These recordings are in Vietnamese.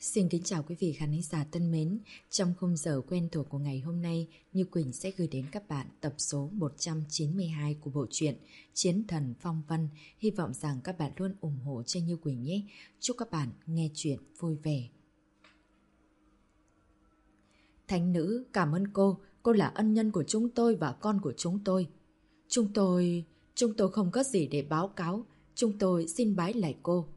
Xin kính chào quý vị khán giả thân mến. Trong khung giờ quen thuộc của ngày hôm nay, Như Quỳnh sẽ gửi đến các bạn tập số 192 của bộ truyện Chiến Thần Phong Vân. Hy vọng rằng các bạn luôn ủng hộ cho Như Quỳnh nhé. Chúc các bạn nghe chuyện vui vẻ. Thánh nữ, cảm ơn cô là ân nhân của chúng tôi và con của chúng tôi. Chúng tôi không có gì để báo cáo, chúng tôi xin bái lạy cô.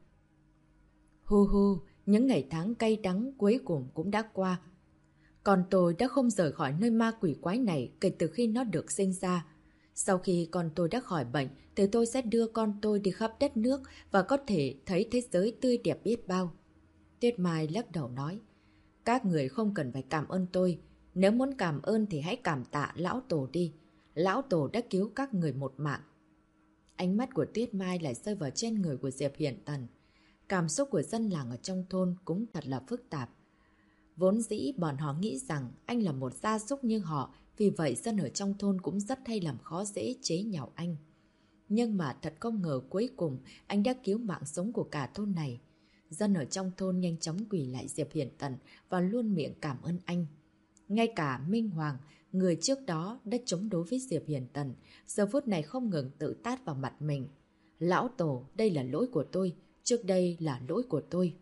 Hu, những ngày tháng cay đắng cuối cùng cũng đã qua. Con tôi đã không rời khỏi nơi ma quỷ quái này kể từ khi nó được sinh ra. Sau khi con tôi đã khỏi bệnh thì tôi sẽ đưa con tôi đi khắp đất nước và có thể thấy thế giới tươi đẹp biết bao. Tuyết Mai lắc đầu nói, các người không cần phải cảm ơn tôi. Nếu muốn cảm ơn thì hãy cảm tạ lão tổ đi. Lão tổ đã cứu các người một mạng. Ánh mắt của Tuyết Mai lại rơi vào trên người của Diệp Hiển Tần. Cảm xúc của dân làng ở trong thôn cũng thật là phức tạp. Vốn dĩ bọn họ nghĩ rằng anh là một gia súc như họ, vì vậy dân ở trong thôn cũng rất hay làm khó dễ chế nhạo anh. Nhưng mà thật không ngờ cuối cùng anh đã cứu mạng sống của cả thôn này. Dân ở trong thôn nhanh chóng quỳ lại Diệp Hiển Tần và luôn miệng cảm ơn anh. Ngay cả Minh Hoàng, người trước đó đã chống đối với Diệp Hiển Tần, giờ phút này không ngừng tự tát vào mặt mình. Lão tổ, đây là lỗi của tôi. Trước đây là lỗi của tôi.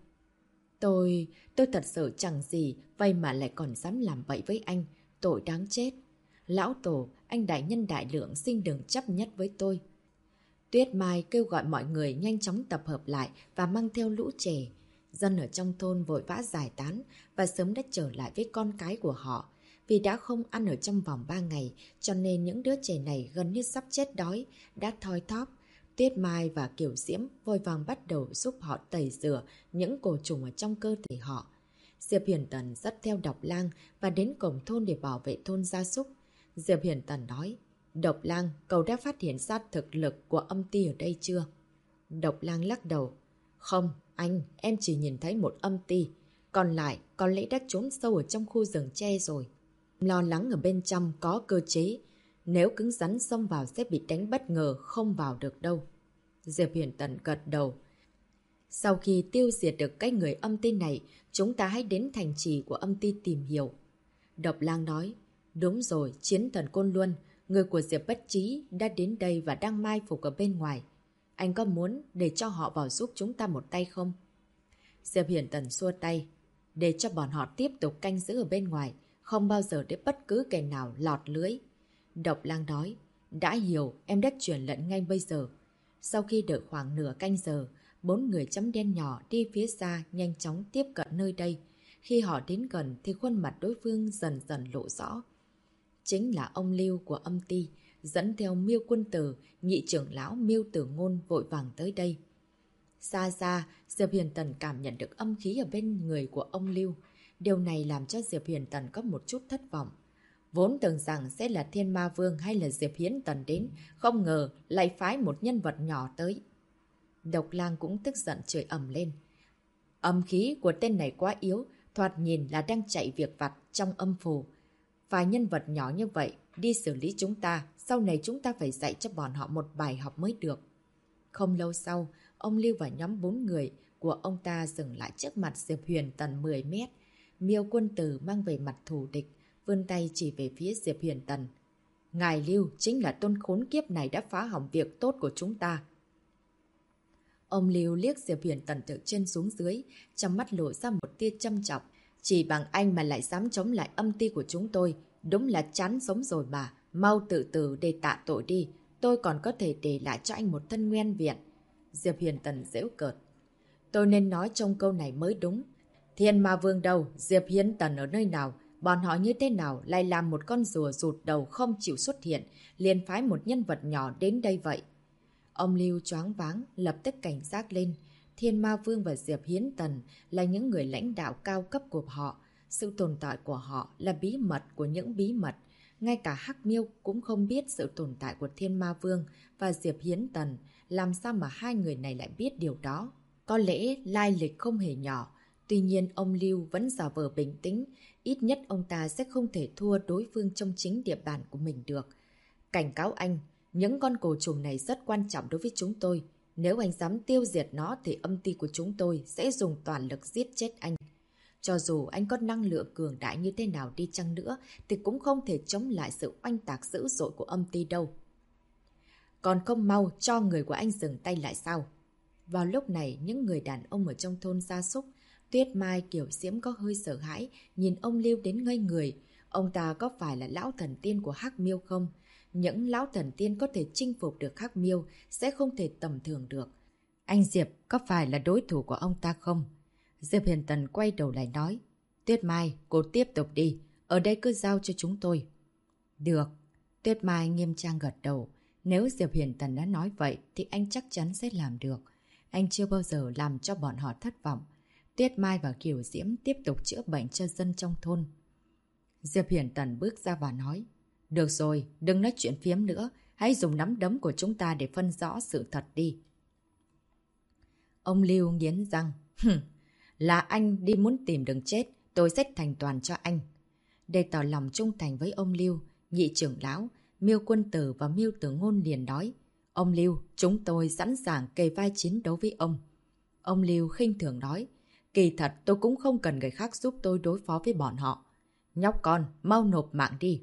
Tôi thật sự chẳng gì, vậy mà lại còn dám làm bậy với anh. Tội đáng chết. Lão tổ, anh đại nhân đại lượng xin đừng chấp nhất với tôi. Tuyết Mai kêu gọi mọi người nhanh chóng tập hợp lại và mang theo lũ trẻ. Dân ở trong thôn vội vã giải tán và sớm đã trở lại với con cái của họ. Vì đã không ăn ở trong vòng 3 ngày, cho nên những đứa trẻ này gần như sắp chết đói, đã thoi thóp. Tuyết Mai và Kiều Diễm vội vàng bắt đầu giúp họ tẩy rửa những cổ trùng ở trong cơ thể họ. Diệp Hiển Tần dắt theo Độc Lang và đến cổng thôn để bảo vệ thôn gia súc. Diệp Hiển Tần nói, Độc Lang, cậu đã phát hiện ra thực lực của âm ti ở đây chưa? Độc Lang lắc đầu. Không, anh, em chỉ nhìn thấy một âm ti. Còn lại, có lẽ đã trốn sâu ở trong khu rừng tre rồi. Lo lắng ở bên trong có cơ chế. Nếu cứng rắn xông vào sẽ bị đánh bất ngờ, không vào được đâu. Diệp Hiển Tần gật đầu. Sau khi tiêu diệt được cái người âm ti này, chúng ta hãy đến thành trì của âm ti tìm hiểu. Độc Lang nói, đúng rồi, Chiến Thần Côn Luân, người của Diệp Bất Chí đã đến đây và đang mai phục ở bên ngoài. Anh có muốn để cho họ vào giúp chúng ta một tay không? Diệp Hiển Tần xua tay, để cho bọn họ tiếp tục canh giữ ở bên ngoài, không bao giờ để bất cứ kẻ nào lọt lưới. Độc Lang nói, đã hiểu, em đã truyền lệnh ngay bây giờ. Sau khi đợi khoảng nửa canh giờ, 4 người chấm đen nhỏ đi phía xa nhanh chóng tiếp cận nơi đây. Khi họ đến gần thì khuôn mặt đối phương dần dần lộ rõ. Chính là ông Lưu của âm ti, dẫn theo Miêu Quân Tử, nhị trưởng lão Miêu Tử Ngôn vội vàng tới đây. Xa xa, Diệp Hiển Tần cảm nhận được âm khí ở bên người của ông Lưu. Điều này làm cho Diệp Hiển Tần có một chút thất vọng. Vốn tưởng rằng sẽ là Thiên Ma Vương hay là Diệp Hiển Tần đến, không ngờ lại phái một nhân vật nhỏ tới. Độc Lang cũng tức giận chửi ầm lên. Âm khí của tên này quá yếu, thoạt nhìn là đang chạy việc vặt trong âm phủ. Vài nhân vật nhỏ như vậy đi xử lý chúng ta, sau này chúng ta phải dạy cho bọn họ một bài học mới được. Không lâu sau, ông Lưu và nhóm 4 người của ông ta dừng lại trước mặt Diệp Hiển Tần 10 mét. Miêu Quân Tử mang về mặt thù địch, vươn tay chỉ về phía Diệp Hiển Tần. Ngài Lưu chính là tôn khốn kiếp này đã phá hỏng việc tốt của chúng ta. Ông Lưu liếc Diệp Hiển Tần từ trên xuống dưới, trong mắt lộ ra một tia châm chọc. Chỉ bằng anh mà lại dám chống lại âm ti của chúng tôi, đúng là chán sống rồi mà. Mau tự tử để tạ tội đi, tôi còn có thể để lại cho anh một thân nguyên viện. Diệp Hiển Tần giễu cợt. Tôi nên nói trong câu này mới đúng. Thiên Ma Vương đâu, Diệp Hiển Tần ở nơi nào? Bọn họ như thế nào lại làm một con rùa rụt đầu không chịu xuất hiện, liền phái một nhân vật nhỏ đến đây vậy? Ông Lưu choáng váng, lập tức cảnh giác lên. Thiên Ma Vương và Diệp Hiển Tần là những người lãnh đạo cao cấp của họ. Sự tồn tại của họ là bí mật của những bí mật. Ngay cả Hắc Miêu cũng không biết sự tồn tại của Thiên Ma Vương và Diệp Hiển Tần. Làm sao mà hai người này lại biết điều đó? Có lẽ lai lịch không hề nhỏ. Tuy nhiên ông Lưu vẫn giả vờ bình tĩnh. Ít nhất ông ta sẽ không thể thua đối phương trong chính địa bàn của mình được. Cảnh cáo anh, những con cổ trùng này rất quan trọng đối với chúng tôi. Nếu anh dám tiêu diệt nó thì âm ty của chúng tôi sẽ dùng toàn lực giết chết anh. Cho dù anh có năng lượng cường đại như thế nào đi chăng nữa thì cũng không thể chống lại sự oanh tạc dữ dội của âm ti đâu. Còn không mau cho người của anh dừng tay lại sao? Vào lúc này, những người đàn ông ở trong thôn Gia Súc, Tuyết Mai, Kiều Diễm có hơi sợ hãi, nhìn ông Lưu đến ngây người. Ông ta có phải là lão thần tiên của Hắc Miêu không? Những lão thần tiên có thể chinh phục được Hắc Miêu sẽ không thể tầm thường được. Anh Diệp có phải là đối thủ của ông ta không? Diệp Huyền Tần quay đầu lại nói. Tuyết Mai, cô tiếp tục đi. Ở đây cứ giao cho chúng tôi. Được. Tuyết Mai nghiêm trang gật đầu. Nếu Diệp Huyền Tần đã nói vậy thì anh chắc chắn sẽ làm được. Anh chưa bao giờ làm cho bọn họ thất vọng. Tuyết Mai và Kiều Diễm tiếp tục chữa bệnh cho dân trong thôn. Diệp Huyền Tần bước ra và nói. Được rồi, đừng nói chuyện phiếm nữa. Hãy dùng nắm đấm của chúng ta để phân rõ sự thật đi. Ông Lưu nghiến răng. Là anh đi muốn tìm đường chết, tôi sẽ thành toàn cho anh. Để tỏ lòng trung thành với ông Lưu, nhị trưởng lão, Miêu Quân Tử và Miêu Tử Ngôn liền nói. Ông Lưu, chúng tôi sẵn sàng kề vai chiến đấu với ông. Ông Lưu khinh thường nói. Kỳ thật tôi cũng không cần người khác giúp tôi đối phó với bọn họ. Nhóc con, mau nộp mạng đi.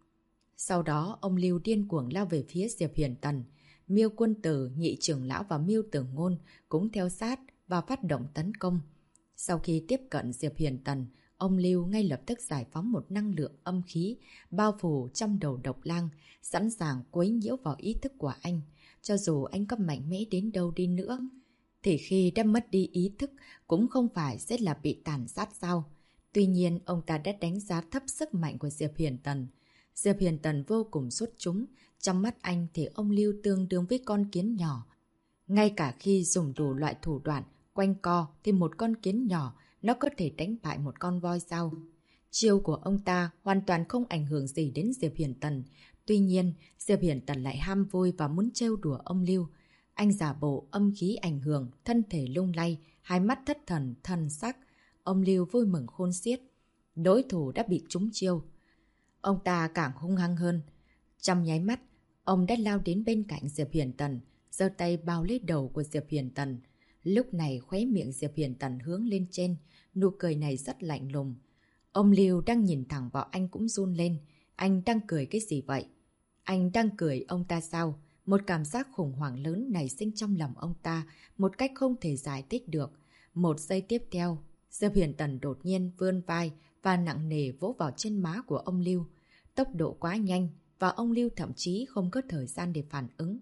Sau đó, ông Lưu điên cuồng lao về phía Diệp Huyền Tần. Miêu Quân Tử, nhị trưởng lão và Miêu Tử Ngôn cũng theo sát và phát động tấn công. Sau khi tiếp cận Diệp Huyền Tần, ông Lưu ngay lập tức giải phóng một năng lượng âm khí bao phủ trong đầu Độc Lang, sẵn sàng quấy nhiễu vào ý thức của anh. Cho dù anh có mạnh mẽ đến đâu đi nữa, thì khi đã mất đi ý thức cũng không phải sẽ là bị tàn sát sao. Tuy nhiên, ông ta đã đánh giá thấp sức mạnh của Diệp Huyền Tần. Diệp Huyền Tần vô cùng xuất chúng, trong mắt anh thì ông Lưu tương đương với con kiến nhỏ. Ngay cả khi dùng đủ loại thủ đoạn quanh co thì một con kiến nhỏ nó có thể đánh bại một con voi sao. Chiêu của ông ta hoàn toàn không ảnh hưởng gì đến Diệp Huyền Tần. Tuy nhiên, Diệp Huyền Tần lại ham vui và muốn trêu đùa ông Lưu. Anh giả bộ âm khí ảnh hưởng, thân thể lung lay, hai mắt thất thần, thần sắc. Ông Lưu vui mừng khôn xiết. Đối thủ đã bị trúng chiêu. Ông ta càng hung hăng hơn. Trong nháy mắt, ông đã lao đến bên cạnh Diệp Huyền Tần, giơ tay bao lấy đầu của Diệp Huyền Tần. Lúc này khóe miệng Diệp Huyền Tần hướng lên trên, nụ cười này rất lạnh lùng. Ông Lưu đang nhìn thẳng vào anh cũng run lên. Anh đang cười cái gì vậy? Anh đang cười ông ta sao? Một cảm giác khủng hoảng lớn nảy sinh trong lòng ông ta, một cách không thể giải thích được. Một giây tiếp theo, Diệp Huyền Tần đột nhiên vươn vai và nặng nề vỗ vào trên má của ông Lưu. Tốc độ quá nhanh và ông Lưu thậm chí không có thời gian để phản ứng.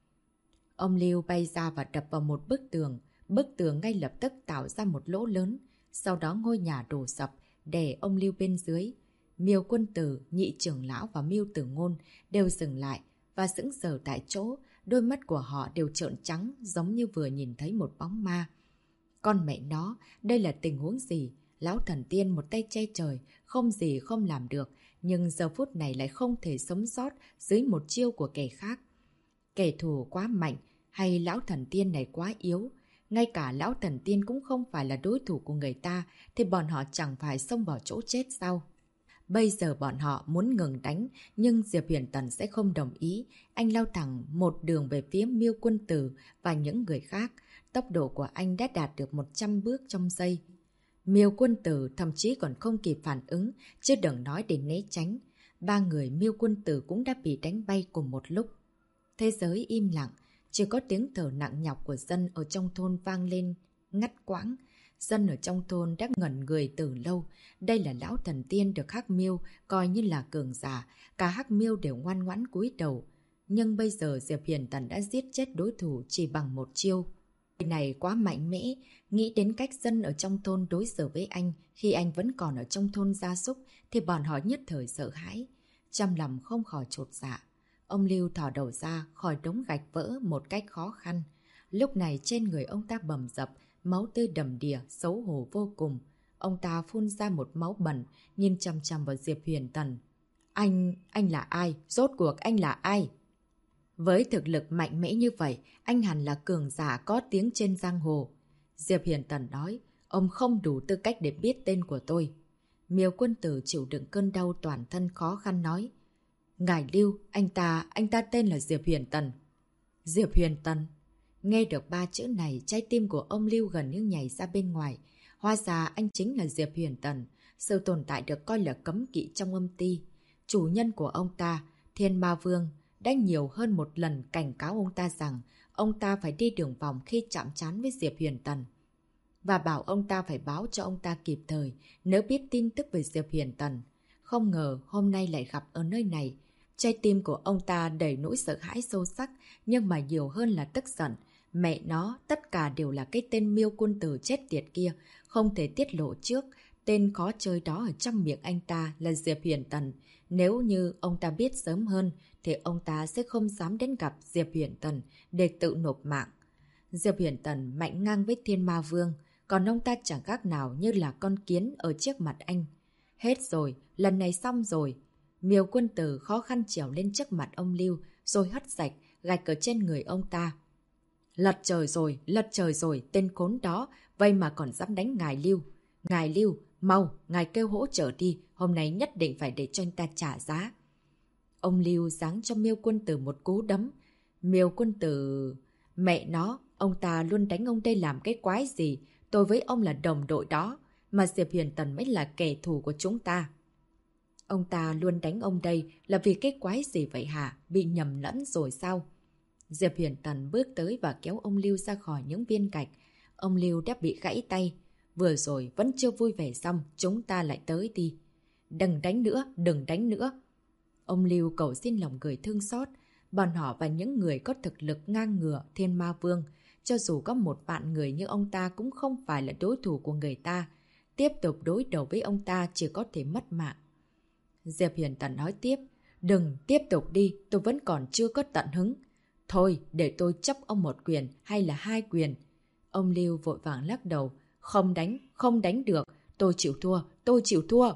Ông Lưu bay ra và đập vào một bức tường ngay lập tức tạo ra một lỗ lớn. Sau đó ngôi nhà đổ sập, đè ông Lưu bên dưới. Miêu Quân Tử, nhị trưởng lão và Miêu Tử Ngôn đều dừng lại và sững sờ tại chỗ, đôi mắt của họ đều trợn trắng giống như vừa nhìn thấy một bóng ma. Con mẹ nó, đây là tình huống gì? Lão thần tiên một tay che trời, không gì không làm được, nhưng giờ phút này lại không thể sống sót dưới một chiêu của kẻ khác. Kẻ thù quá mạnh hay lão thần tiên này quá yếu? Ngay cả lão thần tiên cũng không phải là đối thủ của người ta, thì bọn họ chẳng phải xông vào chỗ chết sao? Bây giờ bọn họ muốn ngừng đánh, nhưng Diệp Huyền Tần sẽ không đồng ý. Anh lao thẳng một đường về phía Miêu Quân Tử và những người khác. Tốc độ của anh đã đạt được 100 bước trong giây. Miêu Quân Tử thậm chí còn không kịp phản ứng, chứ đừng nói để né tránh. Ba người Miêu Quân Tử cũng đã bị đánh bay cùng một lúc. Thế giới im lặng, chỉ có tiếng thở nặng nhọc của dân ở trong thôn vang lên, ngắt quãng. Dân ở trong thôn đã ngẩn người từ lâu. Đây là lão thần tiên được Hắc Miêu coi như là cường giả. Cả Hắc Miêu đều ngoan ngoãn cúi đầu. Nhưng bây giờ Diệp Huyền Tần đã giết chết đối thủ chỉ bằng một chiêu. Người này quá mạnh mẽ, nghĩ đến cách dân ở trong thôn đối xử với anh khi anh vẫn còn ở trong thôn gia súc thì bọn họ nhất thời sợ hãi. Trong lòng không khỏi chột dạ. Ông Lưu thò đầu ra khỏi đống gạch vỡ một cách khó khăn. Lúc này trên người ông ta bầm dập, máu tươi đầm đìa, xấu hổ vô cùng. Ông ta phun ra một máu bẩn, nhìn chằm chằm vào Diệp Huyền Tần. Anh là ai? Rốt cuộc anh là ai? Với thực lực mạnh mẽ như vậy, anh hẳn là cường giả có tiếng trên giang hồ. Diệp Huyền Tần nói, ông không đủ tư cách để biết tên của tôi. Miêu Quân Tử chịu đựng cơn đau toàn thân khó khăn nói. Ngài Lưu, anh ta tên là Diệp Huyền Tần. Diệp Huyền Tần. Nghe được ba chữ này, trái tim của ông Lưu gần như nhảy ra bên ngoài. Hóa ra anh chính là Diệp Huyền Tần, sự tồn tại được coi là cấm kỵ trong âm ty. Chủ nhân của ông ta, Thiên Ma Vương, đã nhiều hơn một lần cảnh cáo ông ta rằng ông ta phải đi đường vòng khi chạm trán với Diệp Huyền Tần. Và bảo ông ta phải báo cho ông ta kịp thời nếu biết tin tức về Diệp Huyền Tần. Không ngờ hôm nay lại gặp ở nơi này. Trái tim của ông ta đầy nỗi sợ hãi sâu sắc, nhưng mà nhiều hơn là tức giận. Mẹ nó, tất cả đều là cái tên Miêu Quân Tử chết tiệt kia, không thể tiết lộ trước. Tên khó chơi đó ở trong miệng anh ta là Diệp Huyền Tần. Nếu như ông ta biết sớm hơn, thì ông ta sẽ không dám đến gặp Diệp Huyền Tần để tự nộp mạng. Diệp Huyền Tần mạnh ngang với Thiên Ma Vương, còn ông ta chẳng khác nào như là con kiến ở trước mặt anh. Hết rồi, lần này xong rồi. Miêu Quân Tử khó khăn trèo lên trước mặt ông Lưu, rồi hất sạch, gạch ở trên người ông ta. Lật trời rồi, tên khốn đó, vậy mà còn dám đánh ngài Lưu. Ngài Lưu, mau, ngài kêu hỗ trợ đi, hôm nay nhất định phải để cho anh ta trả giá. Ông Lưu giáng cho Miêu Quân Tử một cú đấm. Miêu Quân Tử... Mẹ nó, ông ta luôn đánh ông đây làm cái quái gì, tôi với ông là đồng đội đó, mà Diệp Huyền Tần mới là kẻ thù của chúng ta. Ông ta luôn đánh ông đây là vì cái quái gì vậy hả? Bị nhầm lẫn rồi sao? Diệp Huyền Tần bước tới và kéo ông Lưu ra khỏi những viên gạch. Ông Lưu đã bị gãy tay. Vừa rồi vẫn chưa vui vẻ xong, chúng ta lại tới đi. Đừng đánh nữa, đừng đánh nữa. Ông Lưu cầu xin lòng người thương xót. Bọn họ và những người có thực lực ngang ngửa Thiên Ma Vương, cho dù có 1 vạn người như ông ta cũng không phải là đối thủ của người ta. Tiếp tục đối đầu với ông ta chỉ có thể mất mạng. Diệp Huyền Tần nói tiếp, đừng, tiếp tục đi, tôi vẫn còn chưa có tận hứng. Thôi, để tôi chấp ông 1 quyền hay là 2 quyền. Ông Lưu vội vàng lắc đầu, không đánh được, tôi chịu thua.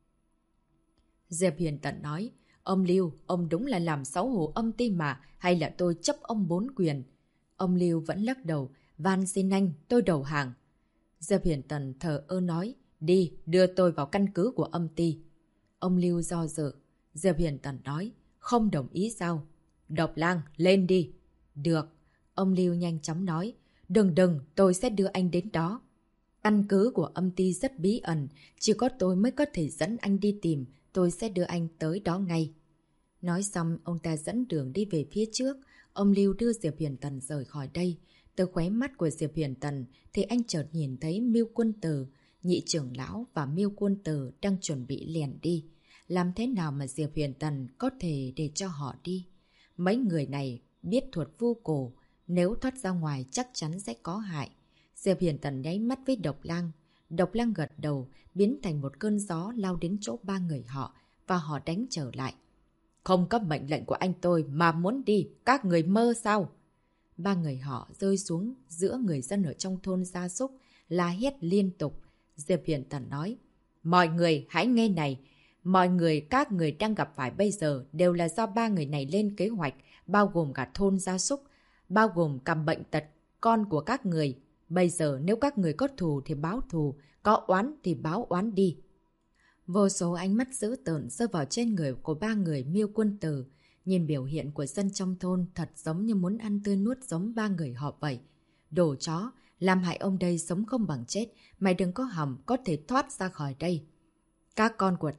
Diệp Huyền Tần nói, ông Lưu, ông đúng là làm xấu hổ âm ty mà, hay là tôi chấp ông 4 quyền. Ông Lưu vẫn lắc đầu, van xin anh, tôi đầu hàng. Diệp Huyền Tần thờ ơ nói, đi, đưa tôi vào căn cứ của âm ty. Ông Lưu do dự. Diệp Huyền Tần nói, không đồng ý sao? Độc Lang, lên đi. Được. Ông Lưu nhanh chóng nói, đừng, tôi sẽ đưa anh đến đó. Căn cứ của âm ty rất bí ẩn, chỉ có tôi mới có thể dẫn anh đi tìm, tôi sẽ đưa anh tới đó ngay. Nói xong, ông ta dẫn đường đi về phía trước. Ông Lưu đưa Diệp Huyền Tần rời khỏi đây. Từ khóe mắt của Diệp Huyền Tần thì anh chợt nhìn thấy Miêu Quân Tử, Nhị trưởng lão và Miêu Quân Tử đang chuẩn bị lẻn đi. Làm thế nào mà Diệp Huyền Tần có thể để cho họ đi? Mấy người này biết thuật vu cổ, nếu thoát ra ngoài chắc chắn sẽ có hại. Diệp Huyền Tần nháy mắt với Độc Lang. Độc Lang gật đầu, biến thành một cơn gió lao đến chỗ 3 người họ và họ đánh trở lại. Không có mệnh lệnh của anh tôi mà muốn đi, các người mơ sao? 3 người họ rơi xuống giữa người dân ở trong thôn gia súc, la hét liên tục. Diệp Huyền Tần nói, mọi người hãy nghe này, mọi người các người đang gặp phải bây giờ đều là do 3 người này lên kế hoạch, bao gồm cả thôn gia súc, bao gồm cả bệnh tật, con của các người. Bây giờ nếu các người có thù thì báo thù, có oán thì báo oán đi. Vô số ánh mắt dữ tợn rơi vào trên người của 3 người Miêu Quân Tử. Nhìn biểu hiện của dân trong thôn thật giống như muốn ăn tươi nuốt giống 3 người họ vậy. Đồ chó, làm hại ông đây sống không bằng chết, mày đừng có hỏng có thể thoát ra khỏi đây. Các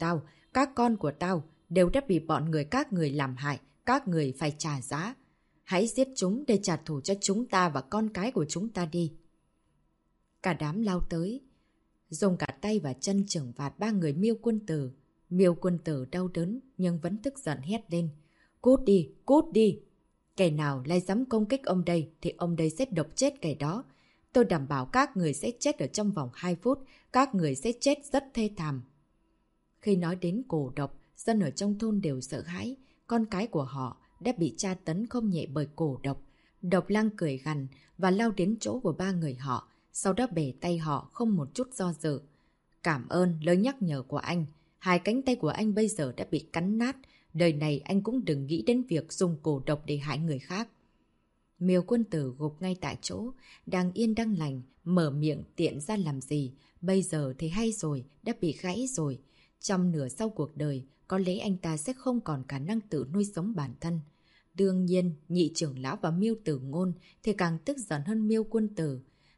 con của tao đều đã bị bọn người các người làm hại, các người phải trả giá. Hãy giết chúng để trả thù cho chúng ta và con cái của chúng ta đi. Cả đám lao tới, dùng cả tay và chân chưởng phạt 3 người Miêu Quân Tử. Miêu Quân Tử đau đớn nhưng vẫn tức giận hét lên. Cút đi, cút đi. Kẻ nào lại dám công kích ông đây thì ông đây sẽ độc chết kẻ đó. Tôi đảm bảo các người sẽ chết ở trong vòng 2 phút, các người sẽ chết rất thê thảm. Khi nói đến cổ độc, dân ở trong thôn đều sợ hãi. Con cái của họ đã bị tra tấn không nhẹ bởi cổ độc. Độc Lang cười gằn và lao đến chỗ của 3 người họ, sau đó bẻ tay họ không một chút do dự. Cảm ơn lời nhắc nhở của anh. 2 cánh tay của anh bây giờ đã bị cắn nát. Đời này anh cũng đừng nghĩ đến việc dùng cổ độc để hại người khác. Miêu Quân Tử gục ngay tại chỗ, đang yên đang lành, mở miệng tiện ra làm gì. Bây giờ thì hay rồi, đã bị gãy rồi. Trong nửa sau cuộc đời, có lẽ anh ta sẽ không còn khả năng tự nuôi sống bản thân. Đương nhiên, Nhị trưởng lão và Miêu Tử Ngôn thì càng tức giận hơn Miêu Quân Tử.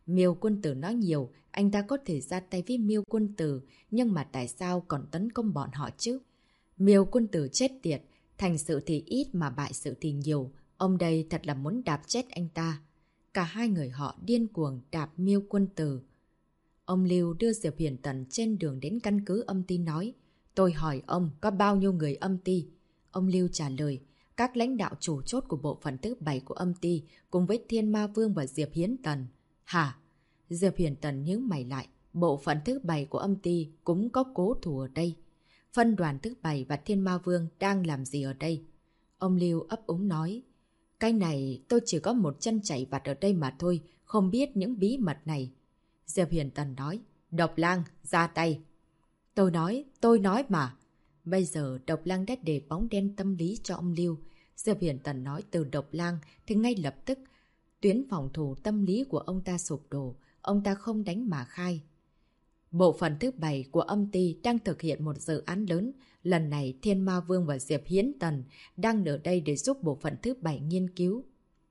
Miêu Quân Tử nói nhiều, anh ta có thể ra tay với Miêu Quân Tử, nhưng mà tại sao còn tấn công bọn họ chứ? Miêu Quân Tử chết tiệt, thành sự thì ít mà bại sự thì nhiều. Ông đây thật là muốn đạp chết anh ta. Cả hai người họ điên cuồng đạp Miêu Quân Tử. Ông Lưu đưa Diệp Hiển Tần trên đường đến căn cứ âm ty nói. Tôi hỏi ông có bao nhiêu người âm ty? Ông Lưu trả lời. Các lãnh đạo chủ chốt của bộ phận thứ 7 của âm ty cùng với Thiên Ma Vương và Diệp Hiến Tần. Hả? Diệp Hiển Tần nhớ mày lại. Bộ phận thứ 7 của âm ty cũng có cố thủ ở đây. Phân đoàn thứ 7 và Thiên Ma Vương đang làm gì ở đây? Ông Lưu ấp úng nói. Cái này tôi chỉ có một chân chạy vặt ở đây mà thôi, không biết những bí mật này. Diệp Hiển Tần nói. Độc Lang, ra tay. Tôi nói mà. Bây giờ Độc Lang đã để bóng đen tâm lý cho ông Lưu. Diệp Hiển Tần nói từ Độc Lang thì ngay lập tức tuyến phòng thủ tâm lý của ông ta sụp đổ. Ông ta không đánh mà khai. Bộ phận thứ 7 của âm ty đang thực hiện một dự án lớn. Lần này Thiên Ma Vương và Diệp Hiến Tần đang ở đây để giúp bộ phận thứ 7 nghiên cứu.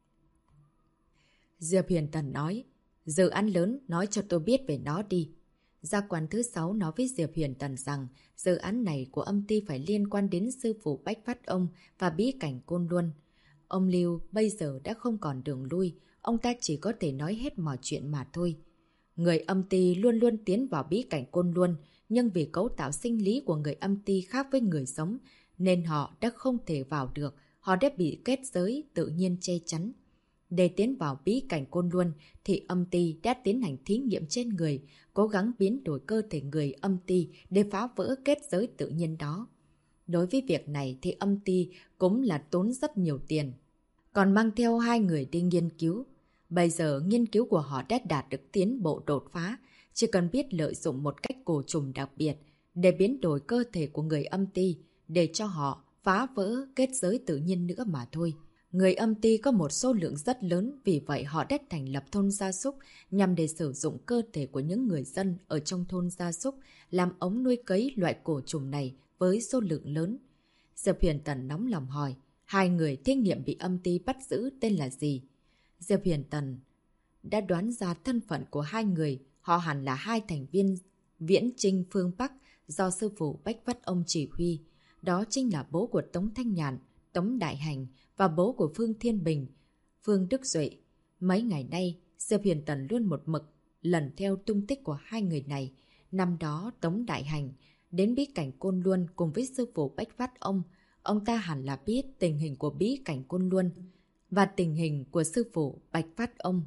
Diệp Hiển Tần nói. Dự án lớn, nói cho tôi biết về nó đi. Gia quan thứ 6 nói với Diệp Hiển Tần rằng dự án này của âm ty phải liên quan đến sư phụ Bách Phát Ông và bí cảnh Côn Luân. Ông Lưu bây giờ đã không còn đường lui, ông ta chỉ có thể nói hết mọi chuyện mà thôi. Người âm ty luôn luôn tiến vào bí cảnh Côn Luân, nhưng vì cấu tạo sinh lý của người âm ty khác với người sống, nên họ đã không thể vào được, họ đã bị kết giới tự nhiên che chắn. Để tiến vào bí cảnh Côn Luân thì âm ty đã tiến hành thí nghiệm trên người, cố gắng biến đổi cơ thể người âm ty để phá vỡ kết giới tự nhiên đó. Đối với việc này thì âm ty cũng là tốn rất nhiều tiền. Còn mang theo hai người đi nghiên cứu. Bây giờ nghiên cứu của họ đã đạt được tiến bộ đột phá, chỉ cần biết lợi dụng một cách cổ trùng đặc biệt để biến đổi cơ thể của người âm ty để cho họ phá vỡ kết giới tự nhiên nữa mà thôi. Người âm ty có một số lượng rất lớn, vì vậy họ đã thành lập thôn gia súc nhằm để sử dụng cơ thể của những người dân ở trong thôn gia súc làm ống nuôi cấy loại cổ trùng này với số lượng lớn. Diệp Hiển Tần nóng lòng hỏi, hai người thí nghiệm bị âm ty bắt giữ tên là gì? Diệp Hiển Tần đã đoán ra thân phận của hai người, họ hẳn là hai thành viên Viễn Trinh phương Bắc do sư phụ Bách Phát Ông chỉ huy. Đó chính là bố của Tống Thanh Nhàn, Tống Đại Hành và bố của Phương Thiên Bình, Phương Đức Duệ. Mấy ngày nay, Diệp Hiển Tần luôn một mực lần theo tung tích của hai người này. Năm đó Tống Đại Hành đến bí cảnh Côn Luân cùng với sư phụ Bách Phát ông ta hẳn là biết tình hình của bí cảnh Côn Luân và tình hình của sư phụ Bách Phát ông.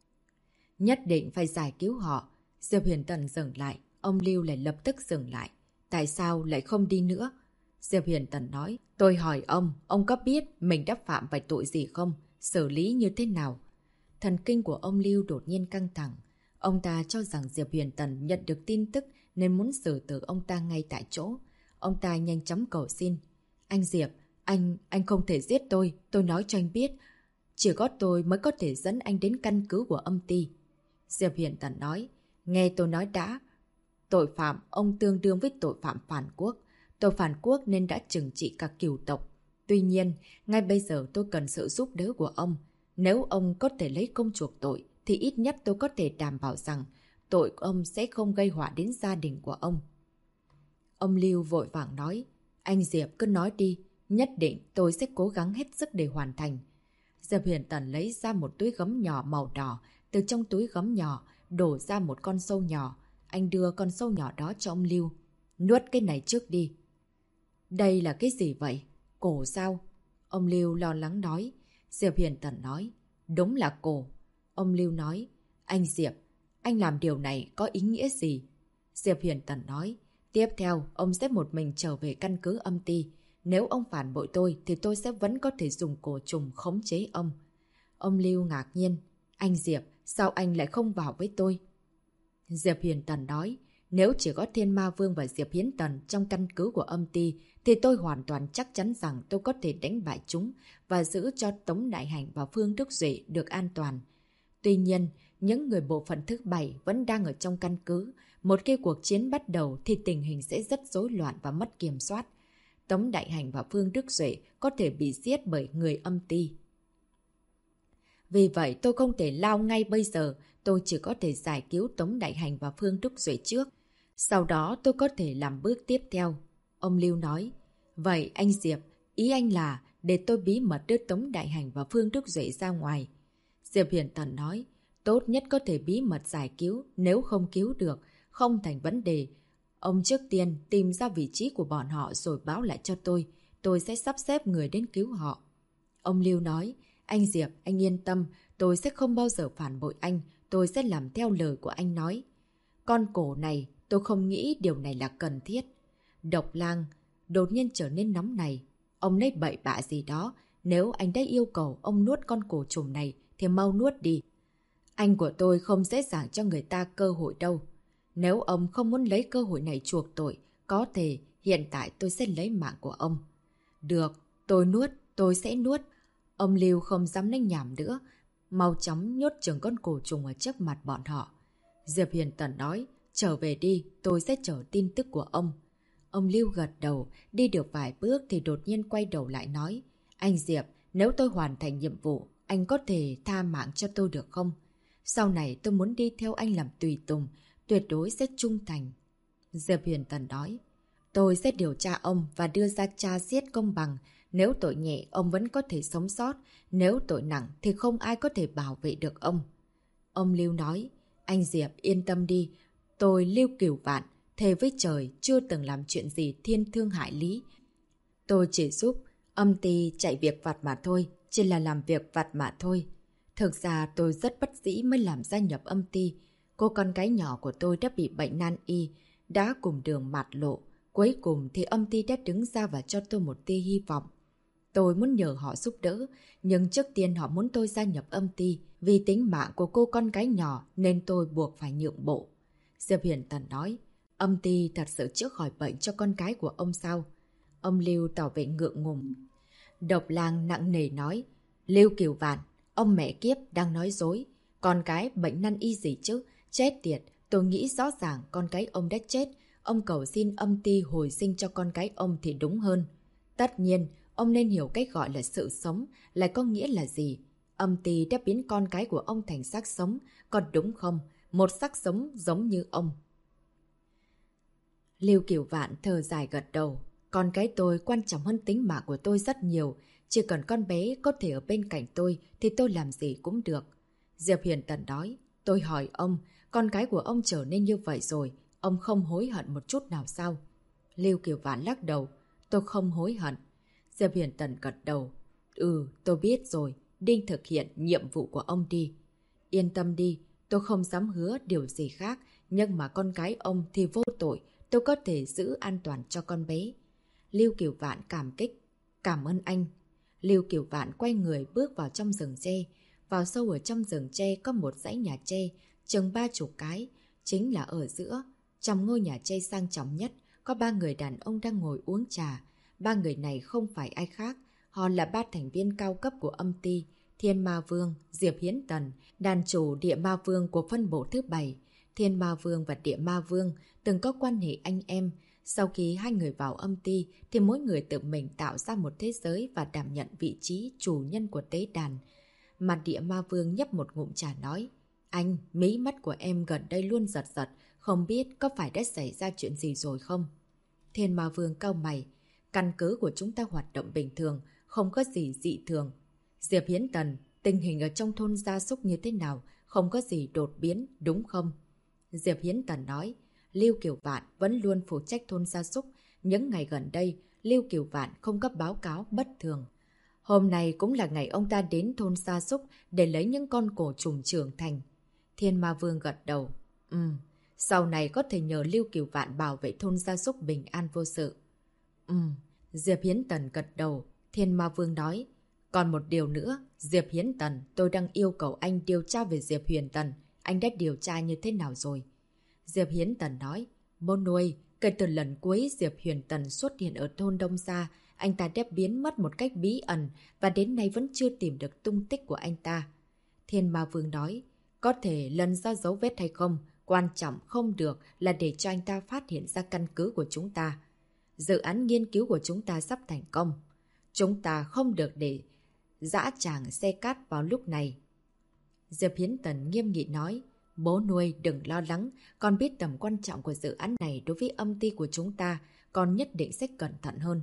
Nhất định phải giải cứu họ. Diệp Hiển Tần dừng lại, ông Lưu lại lập tức dừng lại. Tại sao lại không đi nữa? Diệp Hiển Tần nói, tôi hỏi ông có biết mình đã phạm phải tội gì không? Xử lý như thế nào? Thần kinh của ông Lưu đột nhiên căng thẳng. Ông ta cho rằng Diệp Hiển Tần nhận được tin tức nên muốn xử tử ông ta ngay tại chỗ. Ông ta nhanh chóng cầu xin. Anh Diệp, anh không thể giết tôi nói cho anh biết. Chỉ có tôi mới có thể dẫn anh đến căn cứ của âm ty. Diệp Hiển Tần nói, nghe tôi nói đã. Tội phạm ông tương đương với tội phạm phản quốc. Tôi phản quốc nên đã trừng trị cả cửu tộc. Tuy nhiên, ngay bây giờ tôi cần sự giúp đỡ của ông. Nếu ông có thể lấy công chuộc tội, thì ít nhất tôi có thể đảm bảo rằng tội của ông sẽ không gây họa đến gia đình của ông. Ông Lưu vội vàng nói, anh Diệp cứ nói đi, nhất định tôi sẽ cố gắng hết sức để hoàn thành. Diệp Hiển Tần lấy ra một túi gấm nhỏ màu đỏ, từ trong túi gấm nhỏ đổ ra một con sâu nhỏ. Anh đưa con sâu nhỏ đó cho ông Lưu. Nuốt cái này trước đi. Đây là cái gì vậy? Cổ sao? Ông Lưu lo lắng nói. Diệp Hiển Tần nói, đúng là cổ. Ông Lưu nói, anh Diệp, anh làm điều này có ý nghĩa gì? Diệp Hiển Tần nói, tiếp theo ông sẽ một mình trở về căn cứ âm ty. Nếu ông phản bội tôi thì tôi sẽ vẫn có thể dùng cổ trùng khống chế ông. Ông Lưu ngạc nhiên, anh Diệp, sao anh lại không vào với tôi? Diệp Hiển Tần nói, nếu chỉ có Thiên Ma Vương và Diệp Hiến Tần trong căn cứ của âm ty thì tôi hoàn toàn chắc chắn rằng tôi có thể đánh bại chúng và giữ cho Tống Đại Hành và Phương Đức Duệ được an toàn. Tuy nhiên, những người bộ phận thứ 7 vẫn đang ở trong căn cứ. Một khi cuộc chiến bắt đầu thì tình hình sẽ rất rối loạn và mất kiểm soát. Tống Đại Hành và Phương Đức Duệ có thể bị giết bởi người âm ty. Vì vậy tôi không thể lao ngay bây giờ, tôi chỉ có thể giải cứu Tống Đại Hành và Phương Trúc Duệ trước. Sau đó tôi có thể làm bước tiếp theo. Ông Lưu nói, vậy anh Diệp, ý anh là để tôi bí mật đưa Tống Đại Hành và Phương Trúc Duệ ra ngoài. Diệp Huyền Tần nói, tốt nhất có thể bí mật giải cứu, nếu không cứu được, không thành vấn đề. Ông trước tiên tìm ra vị trí của bọn họ rồi báo lại cho tôi sẽ sắp xếp người đến cứu họ. Ông Lưu nói, anh Diệp, anh yên tâm, tôi sẽ không bao giờ phản bội anh, tôi sẽ làm theo lời của anh nói. Con cổ này, tôi không nghĩ điều này là cần thiết. Độc Lang đột nhiên trở nên nóng này. Ông lấy bậy bạ gì đó, nếu anh đã yêu cầu ông nuốt con cổ trùng này thì mau nuốt đi. Anh của tôi không dễ dàng cho người ta cơ hội đâu. Nếu ông không muốn lấy cơ hội này chuộc tội, có thể hiện tại tôi sẽ lấy mạng của ông. Được, tôi nuốt, tôi sẽ nuốt. Ông Lưu không dám nói nhảm nữa, mau chóng nhốt chừng con cổ trùng ở trước mặt bọn họ. Diệp Huyền Tần nói, trở về đi, tôi sẽ chờ tin tức của ông. Ông Lưu gật đầu, đi được vài bước thì đột nhiên quay đầu lại nói, anh Diệp, nếu tôi hoàn thành nhiệm vụ, anh có thể tha mạng cho tôi được không? Sau này tôi muốn đi theo anh làm tùy tùng, tuyệt đối sẽ trung thành. Diệp Huyền Tần nói, tôi sẽ điều tra ông và đưa ra tra xét công bằng. Nếu tội nhẹ, ông vẫn có thể sống sót. Nếu tội nặng thì không ai có thể bảo vệ được ông. Ông Lưu nói, anh Diệp yên tâm đi. Tôi Lưu Cửu Vạn, thề với trời chưa từng làm chuyện gì thiên thương hại lý. Tôi chỉ giúp âm ty chạy việc vặt mà thôi, chỉ là làm việc vặt mà thôi. Thực ra tôi rất bất dĩ mới làm gia nhập âm ty. Cô con gái nhỏ của tôi đã bị bệnh nan y, đã cùng đường mạt lộ. Cuối cùng thì âm ty đã đứng ra và cho tôi một tia hy vọng. Tôi muốn nhờ họ giúp đỡ, nhưng trước tiên họ muốn tôi gia nhập âm ty. Vì tính mạng của cô con gái nhỏ nên tôi buộc phải nhượng bộ. Diệp Huyền Tần nói, âm ty thật sự chữa khỏi bệnh cho con gái của ông sao? Ông Lưu tỏ vẻ ngượng ngùng. Độc Lang nặng nề nói, Lưu Cửu Vạn, ông mẹ kiếp đang nói dối. Con cái bệnh nan y gì chứ? Chết tiệt, tôi nghĩ rõ ràng con cái ông đã chết. Ông cầu xin âm ty hồi sinh cho con cái ông thì đúng hơn. Tất nhiên, ông nên hiểu cách gọi là sự sống, lại có nghĩa là gì. Âm ty đã biến con cái của ông thành xác sống, còn đúng không? Một xác sống giống như ông. Lưu Cửu Vạn thở dài gật đầu. Con cái tôi quan trọng hơn tính mạng của tôi rất nhiều. Chỉ cần con bé có thể ở bên cạnh tôi thì tôi làm gì cũng được. Diệp Huyền Tần nói, tôi hỏi ông, con cái của ông trở nên như vậy rồi, ông không hối hận một chút nào sao? Lưu Cửu Vạn lắc đầu, tôi không hối hận. Diệp Huyền Tần gật đầu, tôi biết rồi, đi thực hiện nhiệm vụ của ông đi. Yên tâm đi, tôi không dám hứa điều gì khác, nhưng mà con cái ông thì vô tội, tôi có thể giữ an toàn cho con bé. Lưu Cửu Vạn cảm kích, cảm ơn anh. Lưu Cửu Vạn quay người bước vào trong rừng tre. Vào sâu ở trong rừng tre có một dãy nhà tre, chừng 30 cái, chính là ở giữa. Trong ngôi nhà tre sang trọng nhất, có 3 người đàn ông đang ngồi uống trà. 3 người này không phải ai khác, họ là 3 thành viên cao cấp của âm ty, Thiên Ma Vương, Diệp Hiến Tần, đàn chủ Địa Ma Vương của phân bộ thứ 7. Thiên Ma Vương và Địa Ma Vương từng có quan hệ anh em. Sau khi hai người vào âm ty thì mỗi người tự mình tạo ra một thế giới và đảm nhận vị trí chủ nhân của tế đàn. Mặt Địa Ma Vương nhấp một ngụm trà nói, anh, mí mắt của em gần đây luôn giật giật, không biết có phải đã xảy ra chuyện gì rồi không? Thiên Ma Vương cau mày, căn cứ của chúng ta hoạt động bình thường, không có gì dị thường. Diệp Hiến Tần, tình hình ở trong thôn gia súc như thế nào, không có gì đột biến, đúng không? Diệp Hiến Tần nói, Lưu Cửu Vạn vẫn luôn phụ trách thôn gia súc. Những ngày gần đây, Lưu Cửu Vạn không có báo cáo bất thường. Hôm nay cũng là ngày ông ta đến thôn gia súc để lấy những con cổ trùng trưởng thành. Thiên Ma Vương gật đầu. Sau này có thể nhờ Lưu Cửu Vạn bảo vệ thôn gia súc bình an vô sự. Diệp Hiến Tần gật đầu. Thiên Ma Vương nói. Còn một điều nữa, Diệp Hiến Tần, tôi đang yêu cầu anh điều tra về Diệp Huyền Tần. Anh đã điều tra như thế nào rồi? Diệp Hiến Tần nói. Bố nuôi, kể từ lần cuối Diệp Huyền Tần xuất hiện ở thôn Đông Gia, anh ta đã biến mất một cách bí ẩn và đến nay vẫn chưa tìm được tung tích của anh ta. Thiên Ma Vương nói, có thể lần ra dấu vết hay không, quan trọng không được là để cho anh ta phát hiện ra căn cứ của chúng ta. Dự án nghiên cứu của chúng ta sắp thành công. Chúng ta không được để dã tràng xe cát vào lúc này. Diệp Hiến Tần nghiêm nghị nói, bố nuôi đừng lo lắng, con biết tầm quan trọng của dự án này đối với âm ty của chúng ta, con nhất định sẽ cẩn thận hơn.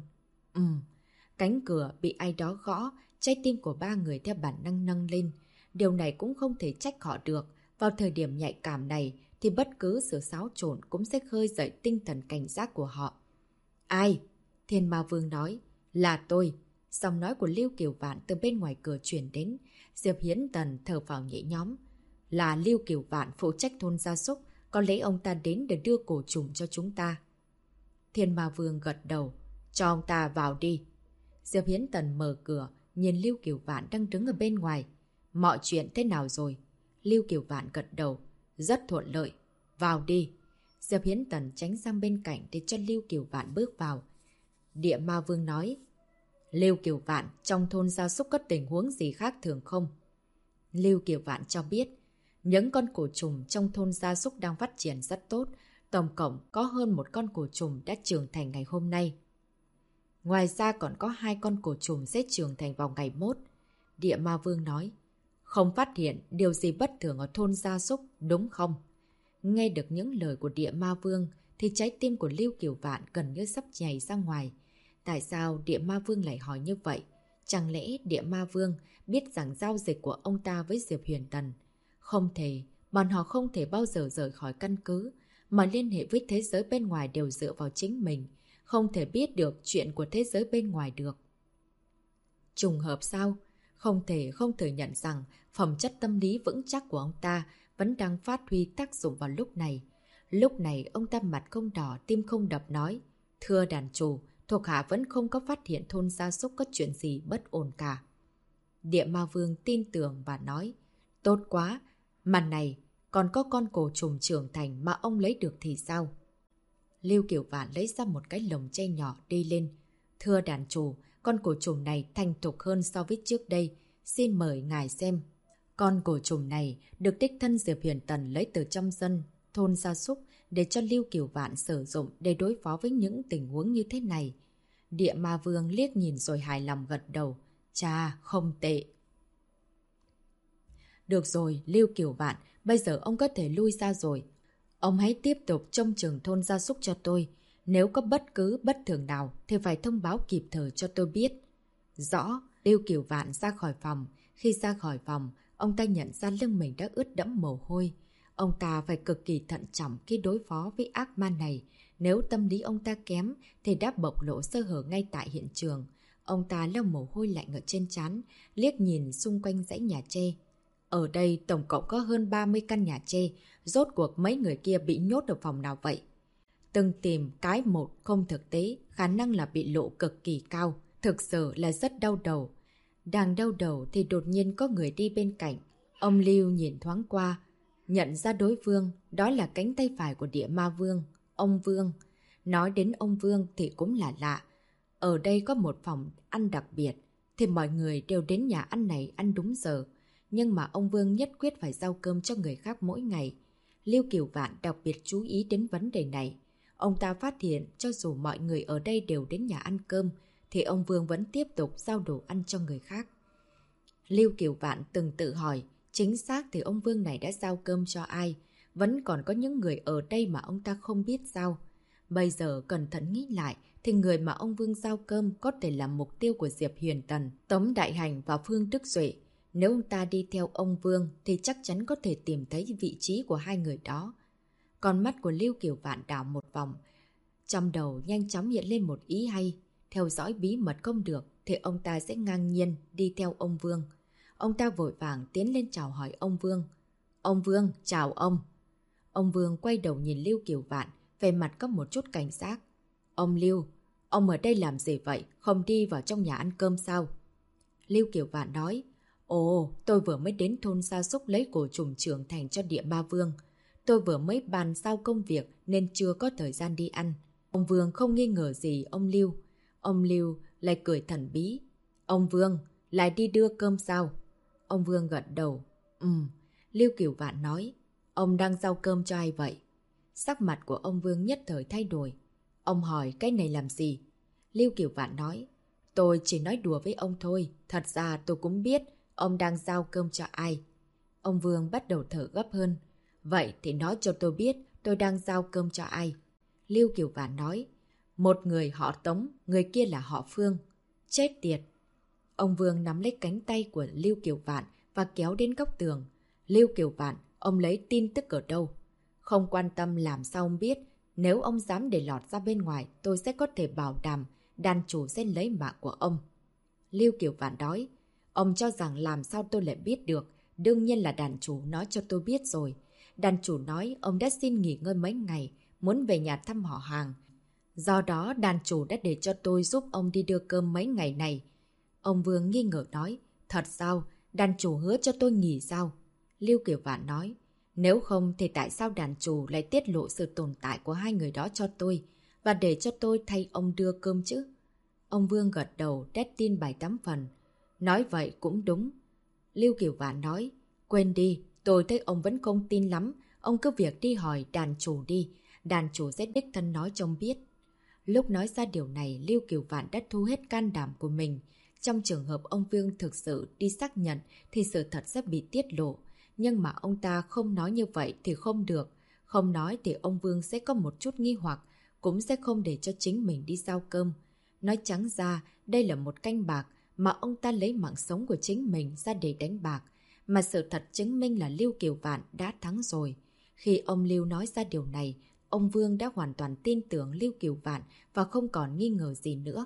Cánh cửa bị ai đó gõ, trái tim của ba người theo bản năng nâng lên. Điều này cũng không thể trách họ được. Vào thời điểm nhạy cảm này thì bất cứ sự xáo trộn cũng sẽ khơi dậy tinh thần cảnh giác của họ. Ai? Thiên Ma Vương nói. Là tôi. Giọng nói của Lưu Kiều Vạn từ bên ngoài cửa truyền đến. Diệp Hiến Tần thở phào nhẹ nhõm. Là Lưu Kiều Vạn phụ trách thôn gia súc. Có lẽ ông ta đến để đưa cổ trùng cho chúng ta. Thiên Ma Vương gật đầu. Cho ông ta vào đi. Diệp Hiến Tần mở cửa, nhìn Lưu Kiều Vạn đang đứng ở bên ngoài. Mọi chuyện thế nào rồi? Lưu Kiều Vạn gật đầu. Rất thuận lợi. Vào đi. Diệp Hiến Tần tránh sang bên cạnh để cho Lưu Kiều Vạn bước vào. Địa Ma Vương nói. Lưu Kiều Vạn, trong thôn gia súc có tình huống gì khác thường không? Lưu Kiều Vạn cho biết, những con cổ trùng trong thôn gia súc đang phát triển rất tốt. Tổng cộng có hơn một con cổ trùng đã trưởng thành ngày hôm nay. Ngoài ra còn có 2 con cổ trùng sẽ trưởng thành vào ngày mốt. Địa Ma Vương nói. Không phát hiện điều gì bất thường ở thôn gia súc, đúng không? Nghe được những lời của Địa Ma Vương thì trái tim của Lưu Kiều Vạn gần như sắp nhảy ra ngoài. Tại sao Địa Ma Vương lại hỏi như vậy? Chẳng lẽ Địa Ma Vương biết rằng giao dịch của ông ta với Diệp Huyền Tần? Không thể, bọn họ không thể bao giờ rời khỏi căn cứ, mà liên hệ với thế giới bên ngoài đều dựa vào chính mình. Không thể biết được chuyện của thế giới bên ngoài được. Trùng hợp sao? Không thể nhận rằng phẩm chất tâm lý vững chắc của ông ta vẫn đang phát huy tác dụng vào lúc này. Lúc này ông ta mặt không đỏ, tim không đập nói. Thưa đàn chủ, thuộc hạ vẫn không có phát hiện thôn gia súc có chuyện gì bất ổn cả. Địa Ma Vương tin tưởng và nói. Tốt quá, mà này, còn có con cổ trùng trưởng thành mà ông lấy được thì sao? Lưu Kiều Vạn lấy ra một cái lồng tre nhỏ đi lên. Thưa đàn chủ, con cổ trùng này thành thục hơn so với trước đây. Xin mời ngài xem. Con cổ trùng này được đích thân Diệp Huyền Tần lấy từ trong dân, thôn gia súc để cho Lưu Kiều Vạn sử dụng để đối phó với những tình huống như thế này. Địa Ma Vương liếc nhìn rồi hài lòng gật đầu. Chà, không tệ. Được rồi, Lưu Kiều Vạn, bây giờ ông có thể lui ra rồi. Ông hãy tiếp tục trông chừng thôn gia súc cho tôi. Nếu có bất cứ bất thường nào thì phải thông báo kịp thời cho tôi biết. Rõ, Lưu Kiều Vạn ra khỏi phòng. Khi ra khỏi phòng, ông ta nhận ra lưng mình đã ướt đẫm mồ hôi. Ông ta phải cực kỳ thận trọng khi đối phó với ác ma này. Nếu tâm lý ông ta kém thì đã bộc lộ sơ hở ngay tại hiện trường. Ông ta lau mồ hôi lạnh ở trên trán, liếc nhìn xung quanh dãy nhà tre. Ở đây tổng cộng có hơn 30 căn nhà tre, rốt cuộc mấy người kia bị nhốt ở phòng nào vậy? Từng tìm cái một không thực tế, khả năng là bị lộ cực kỳ cao, thực sự là rất đau đầu. Đang đau đầu thì đột nhiên có người đi bên cạnh. Ông Lưu nhìn thoáng qua, nhận ra đối phương, đó là cánh tay phải của Địa Ma Vương, ông Vương. Nói đến ông Vương thì cũng là lạ. Ở đây có một phòng ăn đặc biệt, thì mọi người đều đến nhà ăn này ăn đúng giờ. Nhưng mà ông Vương nhất quyết phải giao cơm cho người khác mỗi ngày. Lưu Kiều Vạn đặc biệt chú ý đến vấn đề này. Ông ta phát hiện cho dù mọi người ở đây đều đến nhà ăn cơm, thì ông Vương vẫn tiếp tục giao đồ ăn cho người khác. Lưu Kiều Vạn từng tự hỏi, chính xác thì ông Vương này đã giao cơm cho ai? Vẫn còn có những người ở đây mà ông ta không biết giao. Bây giờ cẩn thận nghĩ lại, thì người mà ông Vương giao cơm có thể là mục tiêu của Diệp Huyền Tần, Tống Đại Hành và Phương Đức Duệ. Nếu ông ta đi theo ông Vương thì chắc chắn có thể tìm thấy vị trí của hai người đó. Con mắt của Lưu Kiều Vạn đảo một vòng. Trong đầu nhanh chóng hiện lên một ý hay. Theo dõi bí mật không được thì ông ta sẽ ngang nhiên đi theo ông Vương. Ông ta vội vàng tiến lên chào hỏi ông Vương. Ông Vương, chào ông. Ông Vương quay đầu nhìn Lưu Kiều Vạn, về mặt có một chút cảnh giác. Ông Lưu, ông ở đây làm gì vậy? Không đi vào trong nhà ăn cơm sao? Lưu Kiều Vạn nói. Ồ, tôi vừa mới đến thôn gia súc lấy cổ trùng trưởng thành cho Địa Ma Vương. Tôi vừa mới bàn giao công việc nên chưa có thời gian đi ăn. Ông Vương không nghi ngờ gì ông Lưu. Ông Lưu lại cười thần bí. Ông Vương, lại đi đưa cơm sao? Ông Vương gật đầu. Lưu Kiều Vạn nói. Ông đang giao cơm cho ai vậy? Sắc mặt của ông Vương nhất thời thay đổi. Ông hỏi cái này làm gì? Lưu Kiều Vạn nói. Tôi chỉ nói đùa với ông thôi. Thật ra tôi cũng biết ông đang giao cơm cho ai. Ông Vương bắt đầu thở gấp hơn. Vậy thì nói cho tôi biết tôi đang giao cơm cho ai. Lưu Kiều Vạn nói. Một người họ Tống, người kia là họ Phương. Chết tiệt. Ông Vương nắm lấy cánh tay của Lưu Kiều Vạn và kéo đến góc tường. Lưu Kiều Vạn, ông lấy tin tức ở đâu? Không quan tâm làm sao ông biết. Nếu ông dám để lọt ra bên ngoài, tôi sẽ có thể bảo đảm đàn chủ sẽ lấy mạng của ông. Lưu Kiều Vạn nói. Ông cho rằng làm sao tôi lại biết được. Đương nhiên là đàn chủ nói cho tôi biết rồi. Đàn chủ nói ông đã xin nghỉ ngơi mấy ngày, muốn về nhà thăm họ hàng. Do đó đàn chủ đã để cho tôi giúp ông đi đưa cơm mấy ngày này. Ông Vương nghi ngờ nói. Thật sao? Đàn chủ hứa cho tôi nghỉ sao? Lưu Kiều Vạn nói. Nếu không thì tại sao đàn chủ lại tiết lộ sự tồn tại của hai người đó cho tôi và để cho tôi thay ông đưa cơm chứ? Ông Vương gật đầu, đét tin 7-8 phần. Nói vậy cũng đúng. Lưu Kiều Vạn nói. Quên đi, tôi thấy ông vẫn không tin lắm. Ông cứ việc đi hỏi đàn chủ đi. Đàn chủ sẽ đích thân nói cho ông biết. Lúc nói ra điều này, Lưu Kiều Vạn đã thu hết can đảm của mình. Trong trường hợp ông Vương thực sự đi xác nhận thì sự thật sẽ bị tiết lộ. Nhưng mà ông ta không nói như vậy thì không được. Không nói thì ông Vương sẽ có một chút nghi hoặc, cũng sẽ không để cho chính mình đi giao cơm. Nói trắng ra, đây là một canh bạc mà ông ta lấy mạng sống của chính mình ra để đánh bạc. Mà sự thật chứng minh là Lưu Kiều Vạn đã thắng rồi. Khi ông Lưu nói ra điều này, ông Vương đã hoàn toàn tin tưởng Lưu Kiều Vạn và không còn nghi ngờ gì nữa.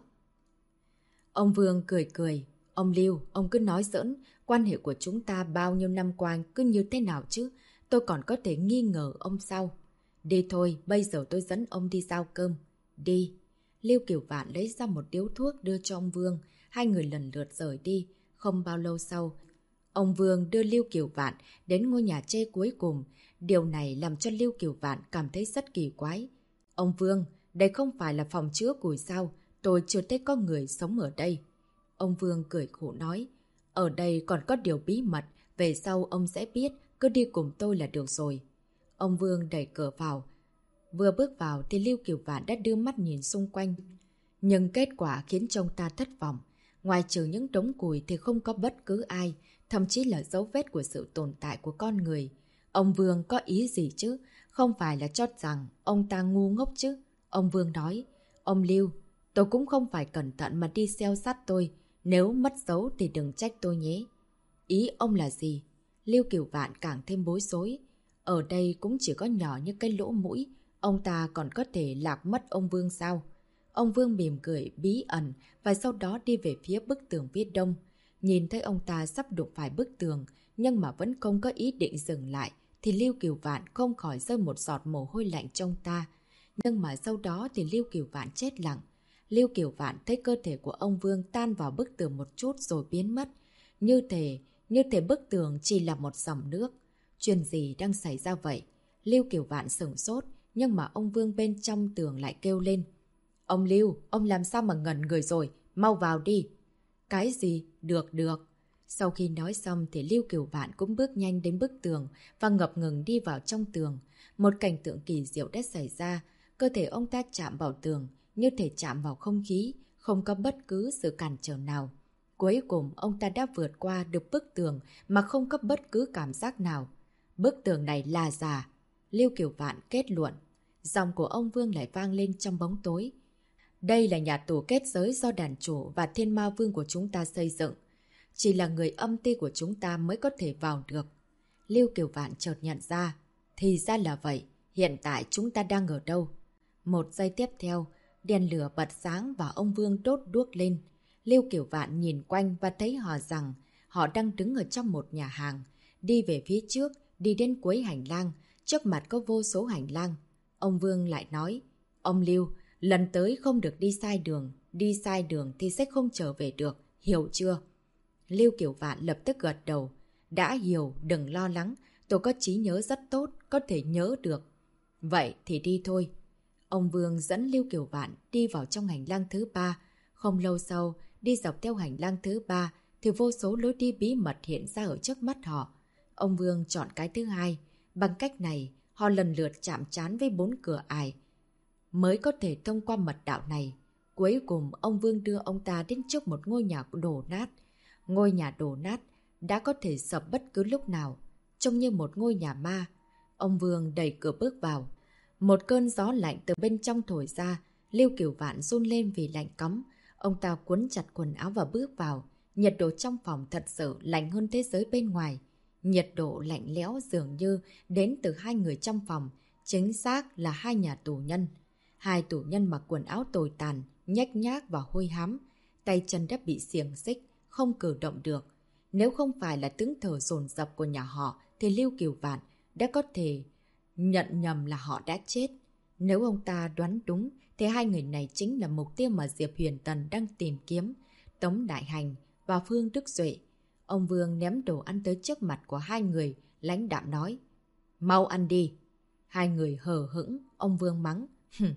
Ông Vương cười cười. Ông Lưu, ông cứ nói giỡn, quan hệ của chúng ta bao nhiêu năm qua cứ như thế nào chứ? Tôi còn có thể nghi ngờ ông sao? Đi thôi, bây giờ tôi dẫn ông đi giao cơm. Đi. Lưu Kiều Vạn lấy ra một điếu thuốc đưa cho ông Vương. Hai người lần lượt rời đi. Không bao lâu sau, ông Vương đưa Lưu Kiều Vạn đến ngôi nhà tre cuối cùng. Điều này làm cho Lưu Kiều Vạn cảm thấy rất kỳ quái. Ông Vương, đây không phải là phòng chứa củi sao? Tôi chưa thấy có người sống ở đây. Ông Vương cười khổ nói. Ở đây còn có điều bí mật. Về sau ông sẽ biết. Cứ đi cùng tôi là được rồi. Ông Vương đẩy cửa vào. Vừa bước vào thì Lưu Kiều Vạn đã đưa mắt nhìn xung quanh. Nhưng kết quả khiến cho ông ta thất vọng. Ngoài trừ những đống củi thì không có bất cứ ai. Thậm chí là dấu vết của sự tồn tại của con người. Ông Vương có ý gì chứ? Không phải là cho rằng ông ta ngu ngốc chứ? Ông Vương nói. Ông Lưu, tôi cũng không phải cẩn thận mà đi theo sát tôi. Nếu mất dấu thì đừng trách tôi nhé. Ý ông là gì? Lưu Kiều Vạn càng thêm bối rối. Ở đây cũng chỉ có nhỏ như cái lỗ mũi. Ông ta còn có thể lạc mất ông Vương sao? Ông Vương mỉm cười bí ẩn và sau đó đi về phía bức tường phía đông. Nhìn thấy ông ta sắp đụng phải bức tường nhưng mà vẫn không có ý định dừng lại thì Lưu Kiều Vạn không khỏi rơi một giọt mồ hôi lạnh trong ta. Nhưng mà sau đó thì Lưu Kiều Vạn chết lặng. Lưu Kiều Vạn thấy cơ thể của ông Vương tan vào bức tường một chút rồi biến mất. Như thể bức tường chỉ là một dòng nước. Chuyện gì đang xảy ra vậy? Lưu Kiều Vạn sửng sốt, nhưng mà ông Vương bên trong tường lại kêu lên. Ông Lưu, ông làm sao mà ngẩn người rồi? Mau vào đi. Cái gì? Được. Sau khi nói xong thì Lưu Kiều Vạn cũng bước nhanh đến bức tường và ngập ngừng đi vào trong tường. Một cảnh tượng kỳ diệu đã xảy ra. Cơ thể ông ta chạm vào tường, như thể chạm vào không khí, không có bất cứ sự cản trở nào. Cuối cùng ông ta đã vượt qua được bức tường mà không có bất cứ cảm giác nào. Bức tường này là giả. Lưu Kiều Vạn kết luận. Giọng của ông Vương lại vang lên trong bóng tối. Đây là nhà tù kết giới do đàn chủ và thiên ma vương của chúng ta xây dựng. Chỉ là người âm ti của chúng ta mới có thể vào được. Lưu Kiều Vạn chợt nhận ra. Thì ra là vậy. Hiện tại chúng ta đang ở đâu? Một giây tiếp theo, đèn lửa bật sáng và ông Vương đốt đuốc lên. Lưu Kiều Vạn nhìn quanh và thấy họ rằng họ đang đứng ở trong một nhà hàng. Đi về phía trước, đi đến cuối hành lang. Trước mặt có vô số hành lang. Ông Vương lại nói. Ông Lưu, lần tới không được đi sai đường. Đi sai đường thì sẽ không trở về được. Hiểu chưa? Lưu Kiều Vạn lập tức gật đầu. Đã hiểu, đừng lo lắng. Tôi có trí nhớ rất tốt, có thể nhớ được. Vậy thì đi thôi. Ông Vương dẫn Lưu Kiều Vạn đi vào trong hành lang thứ 3. Không lâu sau, đi dọc theo hành lang thứ 3 thì vô số lối đi bí mật hiện ra ở trước mắt họ. Ông Vương chọn cái thứ 2. Bằng cách này, họ lần lượt chạm trán với 4 cửa ải mới có thể thông qua mật đạo này. Cuối cùng, ông Vương đưa ông ta đến trước một ngôi nhà đổ nát. Ngôi nhà đổ nát đã có thể sập bất cứ lúc nào. trông như một ngôi nhà ma. Ông Vương đẩy cửa bước vào. Một cơn gió lạnh từ bên trong thổi ra, Lưu Cửu Vạn run lên vì lạnh cóng. Ông ta cuốn chặt quần áo và bước vào. Nhiệt độ trong phòng thật sự lạnh hơn thế giới bên ngoài. Nhiệt độ lạnh lẽo dường như đến từ hai người trong phòng, chính xác là hai nhà tù nhân. Hai tù nhân mặc quần áo tồi tàn, nhếch nhác và hôi hám. Tay chân đã bị xiềng xích, không cử động được. Nếu không phải là tiếng thở dồn dập của nhà họ, thì Lưu Cửu Vạn đã có thể nhận nhầm là họ đã chết. Nếu ông ta đoán đúng, thì hai người này chính là mục tiêu mà Diệp Huyền Tần đang tìm kiếm. Tống Đại Hành và Phương Đức Duệ. Ông Vương ném đồ ăn tới trước mặt của hai người, lãnh đạm nói. Mau ăn đi. Hai người hờ hững, ông Vương mắng.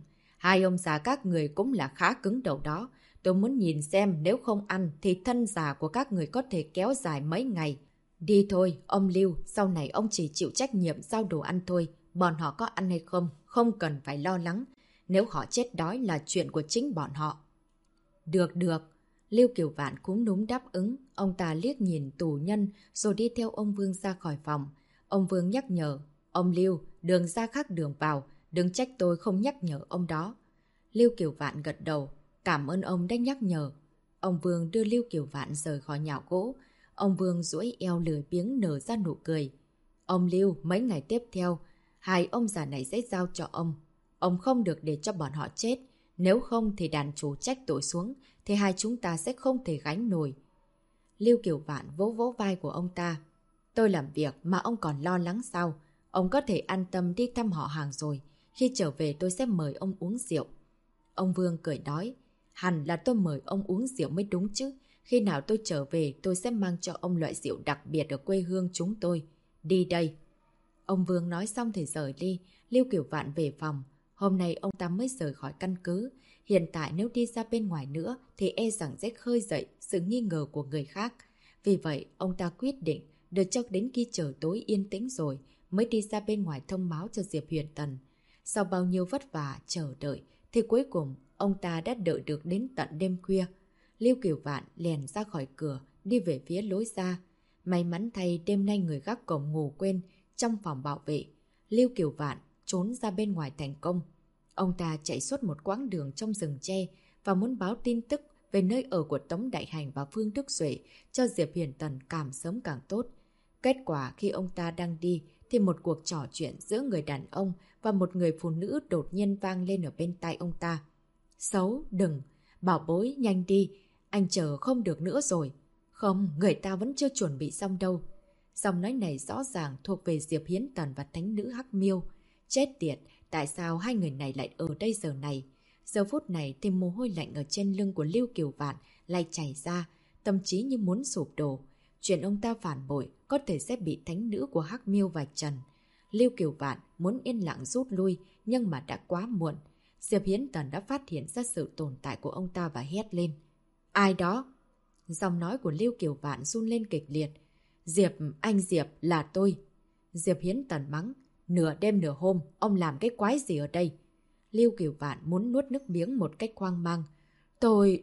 Hai ông già các người cũng là khá cứng đầu đó. Tôi muốn nhìn xem nếu không ăn thì thân già của các người có thể kéo dài mấy ngày. Đi thôi, ông Lưu, sau này ông chỉ chịu trách nhiệm giao đồ ăn thôi. Bọn họ có ăn hay không, không cần phải lo lắng. Nếu họ chết đói là chuyện của chính bọn họ. Được. Lưu Cửu Vạn cúm núm đáp ứng. Ông ta liếc nhìn tù nhân rồi đi theo ông Vương ra khỏi phòng. Ông Vương nhắc nhở. Ông Lưu, đường ra khác đường vào. Đừng trách tôi không nhắc nhở ông đó. Lưu Cửu Vạn gật đầu. Cảm ơn ông đã nhắc nhở. Ông Vương đưa Lưu Cửu Vạn rời khỏi nhà gỗ. Ông Vương duỗi eo lười biếng nở ra nụ cười. Ông Lưu, mấy ngày tiếp theo, hai ông già này sẽ giao cho ông. Ông không được để cho bọn họ chết. Nếu không thì đàn chủ trách tội xuống, thì hai chúng ta sẽ không thể gánh nổi. Lưu Cửu Vạn vỗ vỗ vai của ông ta. Tôi làm việc mà ông còn lo lắng sao? Ông có thể an tâm đi thăm họ hàng rồi. Khi trở về tôi sẽ mời ông uống rượu. Ông Vương cười nói. Hẳn là tôi mời ông uống rượu mới đúng chứ. Khi nào tôi trở về tôi sẽ mang cho ông loại rượu đặc biệt ở quê hương chúng tôi. Đi đây. Ông Vương nói xong thì rời đi. Lưu Cửu Vạn về phòng. Hôm nay ông ta mới rời khỏi căn cứ. Hiện tại nếu đi ra bên ngoài nữa thì e rằng sẽ khơi dậy sự nghi ngờ của người khác. Vì vậy ông ta quyết định đợi cho đến khi trời tối yên tĩnh rồi mới đi ra bên ngoài thông báo cho Diệp Huyền Tần. Sau bao nhiêu vất vả chờ đợi thì cuối cùng ông ta đã đợi được đến tận đêm khuya. Lưu Cửu Vạn lèn ra khỏi cửa đi về phía lối ra. May mắn thay đêm nay người gác cổng ngủ quên trong phòng bảo vệ. Lưu Cửu Vạn trốn ra bên ngoài thành công. Ông ta chạy suốt một quãng đường trong rừng tre và muốn báo tin tức về nơi ở của Tống Đại Hành và Phương Đức Duệ cho Diệp Huyền Tần càng sớm càng tốt. Kết quả khi ông ta đang đi thì một cuộc trò chuyện giữa người đàn ông và một người phụ nữ đột nhiên vang lên ở bên tai ông ta. Xấu, đừng, bảo bối, nhanh đi, anh chờ không được nữa rồi. Không, người ta vẫn chưa chuẩn bị xong đâu. Dòng nói này rõ ràng thuộc về Diệp Hiến Tần và thánh nữ Hắc Miêu. Chết tiệt, tại sao hai người này lại ở đây giờ này? Giờ phút này thì mồ hôi lạnh ở trên lưng của Lưu Cửu Vạn lại chảy ra, tâm trí như muốn sụp đổ. Chuyện ông ta phản bội có thể sẽ bị thánh nữ của Hắc Miêu vạch trần. Lưu Cửu Vạn muốn yên lặng rút lui nhưng mà đã quá muộn. Diệp Hiến Tần đã phát hiện ra sự tồn tại của ông ta và hét lên. Ai đó? Giọng nói của Lưu Cửu Vạn run lên kịch liệt. Diệp, anh Diệp, là tôi. Diệp Hiến Tần mắng. Nửa đêm nửa hôm, ông làm cái quái gì ở đây? Lưu Cửu Vạn muốn nuốt nước miếng một cách hoang mang. Tôi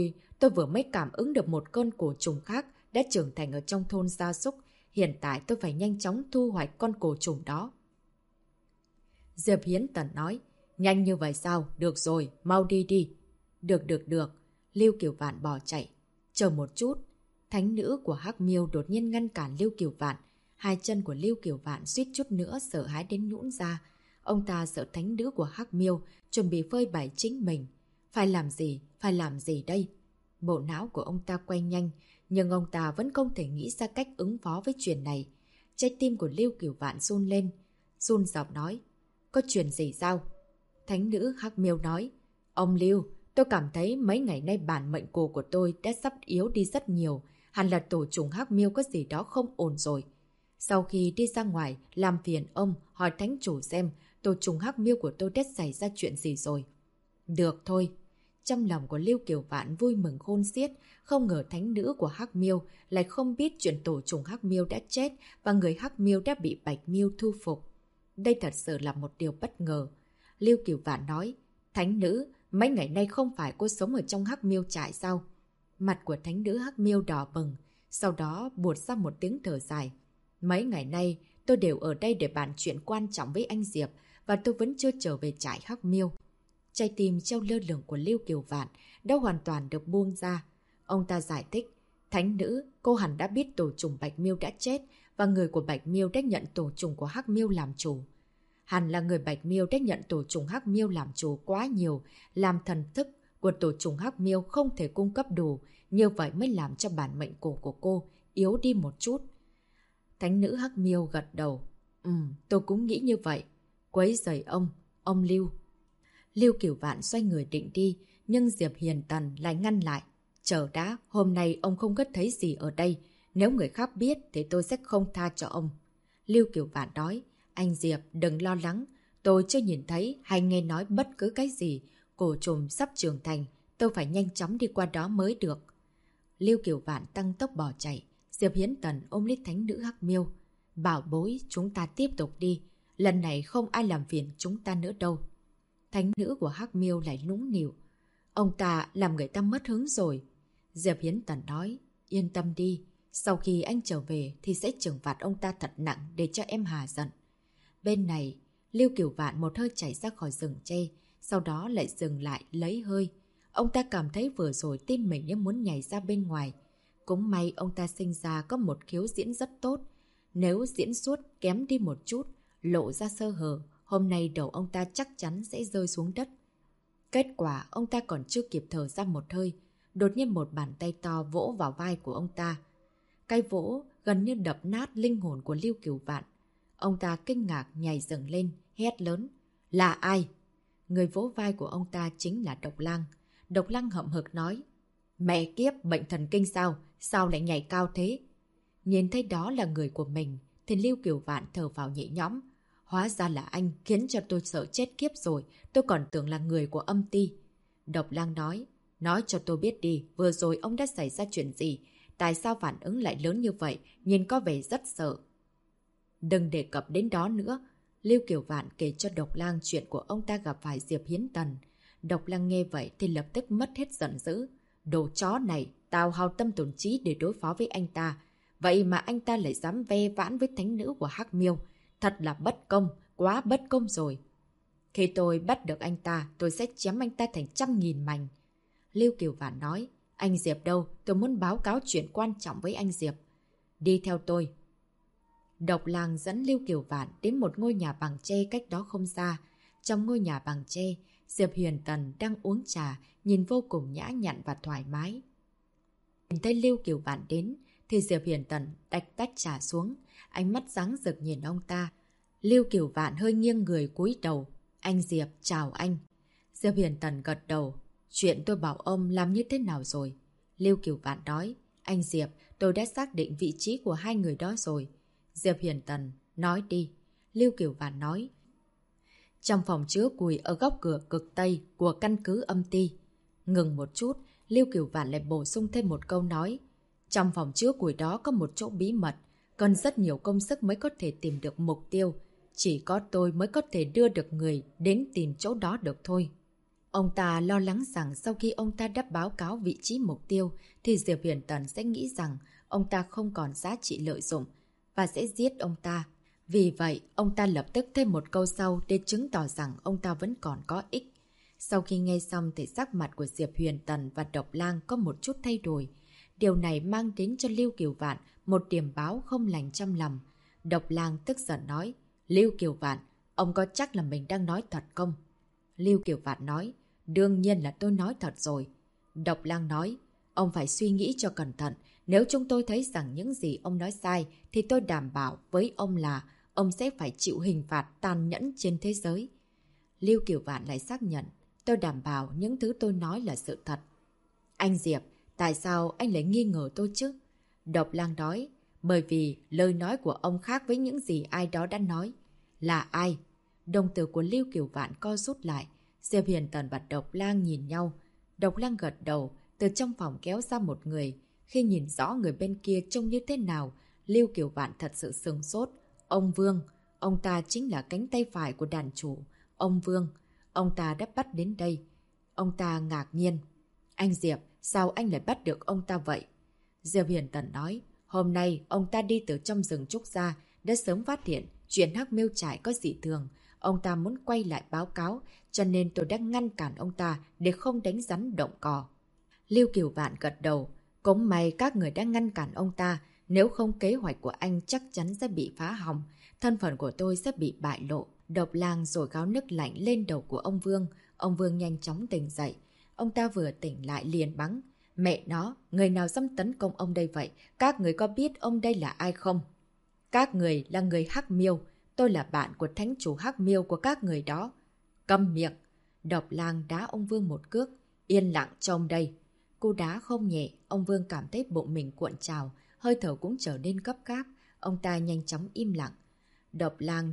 vừa mới cảm ứng được một con cổ trùng khác đã trưởng thành ở trong thôn gia súc. Hiện tại tôi phải nhanh chóng thu hoạch con cổ trùng đó. Diệp Hiến Tần nói. Nhanh như vậy sao? Được rồi, mau đi đi. Được. Lưu Cửu Vạn bỏ chạy. Chờ một chút. Thánh nữ của Hắc Miêu đột nhiên ngăn cản Lưu Cửu Vạn. Hai chân của Lưu Cửu Vạn suýt chút nữa sợ hãi đến nhũn ra. Ông ta sợ thánh nữ của Hắc Miêu chuẩn bị phơi bày chính mình. Phải làm gì đây? Bộ não của ông ta quay nhanh, nhưng ông ta vẫn không thể nghĩ ra cách ứng phó với chuyện này. Trái tim của Lưu Cửu Vạn run lên, run giọng nói. Có chuyện gì sao? Thánh nữ Hắc Miêu nói. Ông Lưu, tôi cảm thấy mấy ngày nay bản mệnh cổ của tôi đã sắp yếu đi rất nhiều. Hẳn là tổ trùng Hắc Miêu có gì đó không ổn rồi. Sau khi đi ra ngoài, làm phiền ông hỏi thánh chủ xem tổ trùng Hắc Miêu của tôi đã xảy ra chuyện gì rồi. Được thôi. Trong lòng của Lưu Kiều Vạn vui mừng khôn xiết, không ngờ thánh nữ của Hắc Miêu lại không biết chuyện tổ trùng Hắc Miêu đã chết và người Hắc Miêu đã bị Bạch Miêu thu phục. Đây thật sự là một điều bất ngờ. Lưu Kiều Vạn nói, thánh nữ, mấy ngày nay không phải cô sống ở trong Hắc Miêu trại sao? Mặt của thánh nữ Hắc Miêu đỏ bừng, sau đó buột ra một tiếng thở dài. Mấy ngày nay, tôi đều ở đây để bàn chuyện quan trọng với anh Diệp và tôi vẫn chưa trở về trại Hắc Miêu. Trái tim treo lơ lửng của Lưu Kiều Vạn đã hoàn toàn được buông ra. Ông ta giải thích, thánh nữ, cô hẳn đã biết tổ trùng Bạch Miêu đã chết và người của Bạch Miêu đã nhận tổ trùng của Hắc Miêu làm chủ. Hẳn là người Bạch Miêu đã nhận tổ trùng Hắc Miêu làm chủ quá nhiều, làm thần thức của tổ trùng Hắc Miêu không thể cung cấp đủ, như vậy mới làm cho bản mệnh cổ của cô yếu đi một chút. Thánh nữ Hắc Miêu gật đầu. Tôi cũng nghĩ như vậy. Quấy rầy ông Lưu. Lưu Kiều Vạn xoay người định đi, nhưng Diệp Hiền Tần lại ngăn lại. Chờ đã, hôm nay ông không có thấy gì ở đây. Nếu người khác biết thì tôi sẽ không tha cho ông. Lưu Kiều Vạn nói, anh Diệp đừng lo lắng. Tôi chưa nhìn thấy hay nghe nói bất cứ cái gì. Cổ trùng sắp trưởng thành, tôi phải nhanh chóng đi qua đó mới được. Lưu Kiều Vạn tăng tốc bỏ chạy. Diệp Hiến Tần ôm lấy thánh nữ Hắc Miêu. Bảo bối, chúng ta tiếp tục đi. Lần này không ai làm phiền chúng ta nữa đâu. Thánh nữ của Hắc Miêu lại nũng nịu. Ông ta làm người ta mất hứng rồi. Diệp Hiến Tần nói, yên tâm đi. Sau khi anh trở về thì sẽ trừng phạt ông ta thật nặng để cho em hà giận. Bên này, Lưu Kiều Vạn một hơi chạy ra khỏi rừng tre, sau đó lại dừng lại lấy hơi. Ông ta cảm thấy vừa rồi tim mình như muốn nhảy ra bên ngoài. Cũng may ông ta sinh ra có một khiếu diễn rất tốt. Nếu diễn suốt kém đi một chút, lộ ra sơ hở, hôm nay đầu ông ta chắc chắn sẽ rơi xuống đất. Kết quả ông ta còn chưa kịp thở ra một hơi, đột nhiên một bàn tay to vỗ vào vai của ông ta. Cái vỗ gần như đập nát linh hồn của Lưu Kiều Vạn. Ông ta kinh ngạc nhảy dựng lên, hét lớn. Là ai? Người vỗ vai của ông ta chính là Độc Lang. Độc Lang hậm hực nói. Mẹ kiếp, bệnh thần kinh sao? Sao lại nhảy cao thế? Nhìn thấy đó là người của mình, thì Lưu Kiều Vạn thở vào nhẹ nhõm. Hóa ra là anh, khiến cho tôi sợ chết kiếp rồi, tôi còn tưởng là người của âm ty. Độc Lang nói cho tôi biết đi, vừa rồi ông đã xảy ra chuyện gì? Tại sao phản ứng lại lớn như vậy, nhìn có vẻ rất sợ. Đừng đề cập đến đó nữa. Lưu Kiều Vạn kể cho Độc Lang chuyện của ông ta gặp phải Diệp Hiến Tần. Độc Lang nghe vậy thì lập tức mất hết giận dữ. Đồ chó này, tao hao tâm tổn trí để đối phó với anh ta. Vậy mà anh ta lại dám ve vãn với thánh nữ của Hắc Miêu. Thật là bất công, quá bất công rồi. Khi tôi bắt được anh ta, tôi sẽ chém anh ta thành 100.000 mảnh. Lưu Kiều Vạn nói, anh Diệp đâu, tôi muốn báo cáo chuyện quan trọng với anh Diệp. Đi theo tôi. Độc Lang dẫn Lưu Kiều Vạn đến một ngôi nhà bằng tre cách đó không xa. Trong ngôi nhà bằng tre, Diệp Huyền Tần đang uống trà, nhìn vô cùng nhã nhặn và thoải mái. Nhìn thấy Lưu Kiều Vạn đến, thì Diệp Huyền Tần đạch tách trà xuống, ánh mắt sáng rực nhìn ông ta. Lưu Kiều Vạn hơi nghiêng người cúi đầu. Anh Diệp, chào anh. Diệp Huyền Tần gật đầu. Chuyện tôi bảo ông làm như thế nào rồi? Lưu Kiều Vạn nói. Anh Diệp, tôi đã xác định vị trí của hai người đó rồi. Diệp Hiền Tần, nói đi. Lưu Kiều Vạn nói. Trong phòng chứa củi ở góc cửa cực Tây của căn cứ âm ty. Ngừng một chút, Lưu Kiều Vạn lại bổ sung thêm một câu nói. Trong phòng chứa củi đó có một chỗ bí mật, cần rất nhiều công sức mới có thể tìm được mục tiêu. Chỉ có tôi mới có thể đưa được người đến tìm chỗ đó được thôi. Ông ta lo lắng rằng sau khi ông ta đã báo cáo vị trí mục tiêu thì Diệp Huyền Tần sẽ nghĩ rằng ông ta không còn giá trị lợi dụng và sẽ giết ông ta. Vì vậy, ông ta lập tức thêm một câu sau để chứng tỏ rằng ông ta vẫn còn có ích. Sau khi nghe xong thì sắc mặt của Diệp Huyền Tần và Độc Lang có một chút thay đổi. Điều này mang đến cho Lưu Kiều Vạn một điểm báo không lành trong lòng. Độc Lang tức giận nói, Lưu Kiều Vạn, ông có chắc là mình đang nói thật không? Lưu Kiều Vạn nói, đương nhiên là tôi nói thật rồi. Độc Lang nói, ông phải suy nghĩ cho cẩn thận. Nếu chúng tôi thấy rằng những gì ông nói sai thì tôi đảm bảo với ông là ông sẽ phải chịu hình phạt tàn nhẫn trên thế giới. Lưu Kiều Vạn lại xác nhận, tôi đảm bảo những thứ tôi nói là sự thật. Anh Diệp, tại sao anh lại nghi ngờ tôi chứ? Độc Lang nói, bởi vì lời nói của ông khác với những gì ai đó đã nói. Là ai? Đồng tử của Lưu Kiều Vạn co rút lại. Diệp Hiền Tần và Độc Lang nhìn nhau. Độc Lang gật đầu, từ trong phòng kéo ra một người. Khi nhìn rõ người bên kia trông như thế nào, Lưu Kiều Vạn thật sự sửng sốt. Ông Vương, ông ta chính là cánh tay phải của đàn chủ. Ông Vương, ông ta đã bắt đến đây. Ông ta ngạc nhiên. Anh Diệp, sao anh lại bắt được ông ta vậy? Diệp Hiền Tần nói, Hôm nay, ông ta đi từ trong rừng trúc ra, đã sớm phát hiện chuyện Hắc Miêu Trại có dị thường. Ông ta muốn quay lại báo cáo, cho nên tôi đã ngăn cản ông ta để không đánh rắn động cỏ. Lưu Kiều Vạn gật đầu. Cũng may các người đã ngăn cản ông ta, nếu không kế hoạch của anh chắc chắn sẽ bị phá hỏng, thân phận của tôi sẽ bị bại lộ. Độc Lang rồi gáo nước lạnh lên đầu của ông Vương. Ông Vương nhanh chóng tỉnh dậy. Ông ta vừa tỉnh lại liền bắn. Mẹ nó, người nào dám tấn công ông đây vậy? Các người có biết ông đây là ai không? Các người là người Hắc Miêu. Tôi là bạn của thánh chủ Hắc Miêu của các người đó. Câm miệng. Độc Lang đá ông Vương một cước. Yên lặng cho ông đây. Cú đá không nhẹ, ông Vương cảm thấy bụng mình cuộn trào, hơi thở cũng trở nên gấp gáp. Ông ta nhanh chóng im lặng. Độc Lang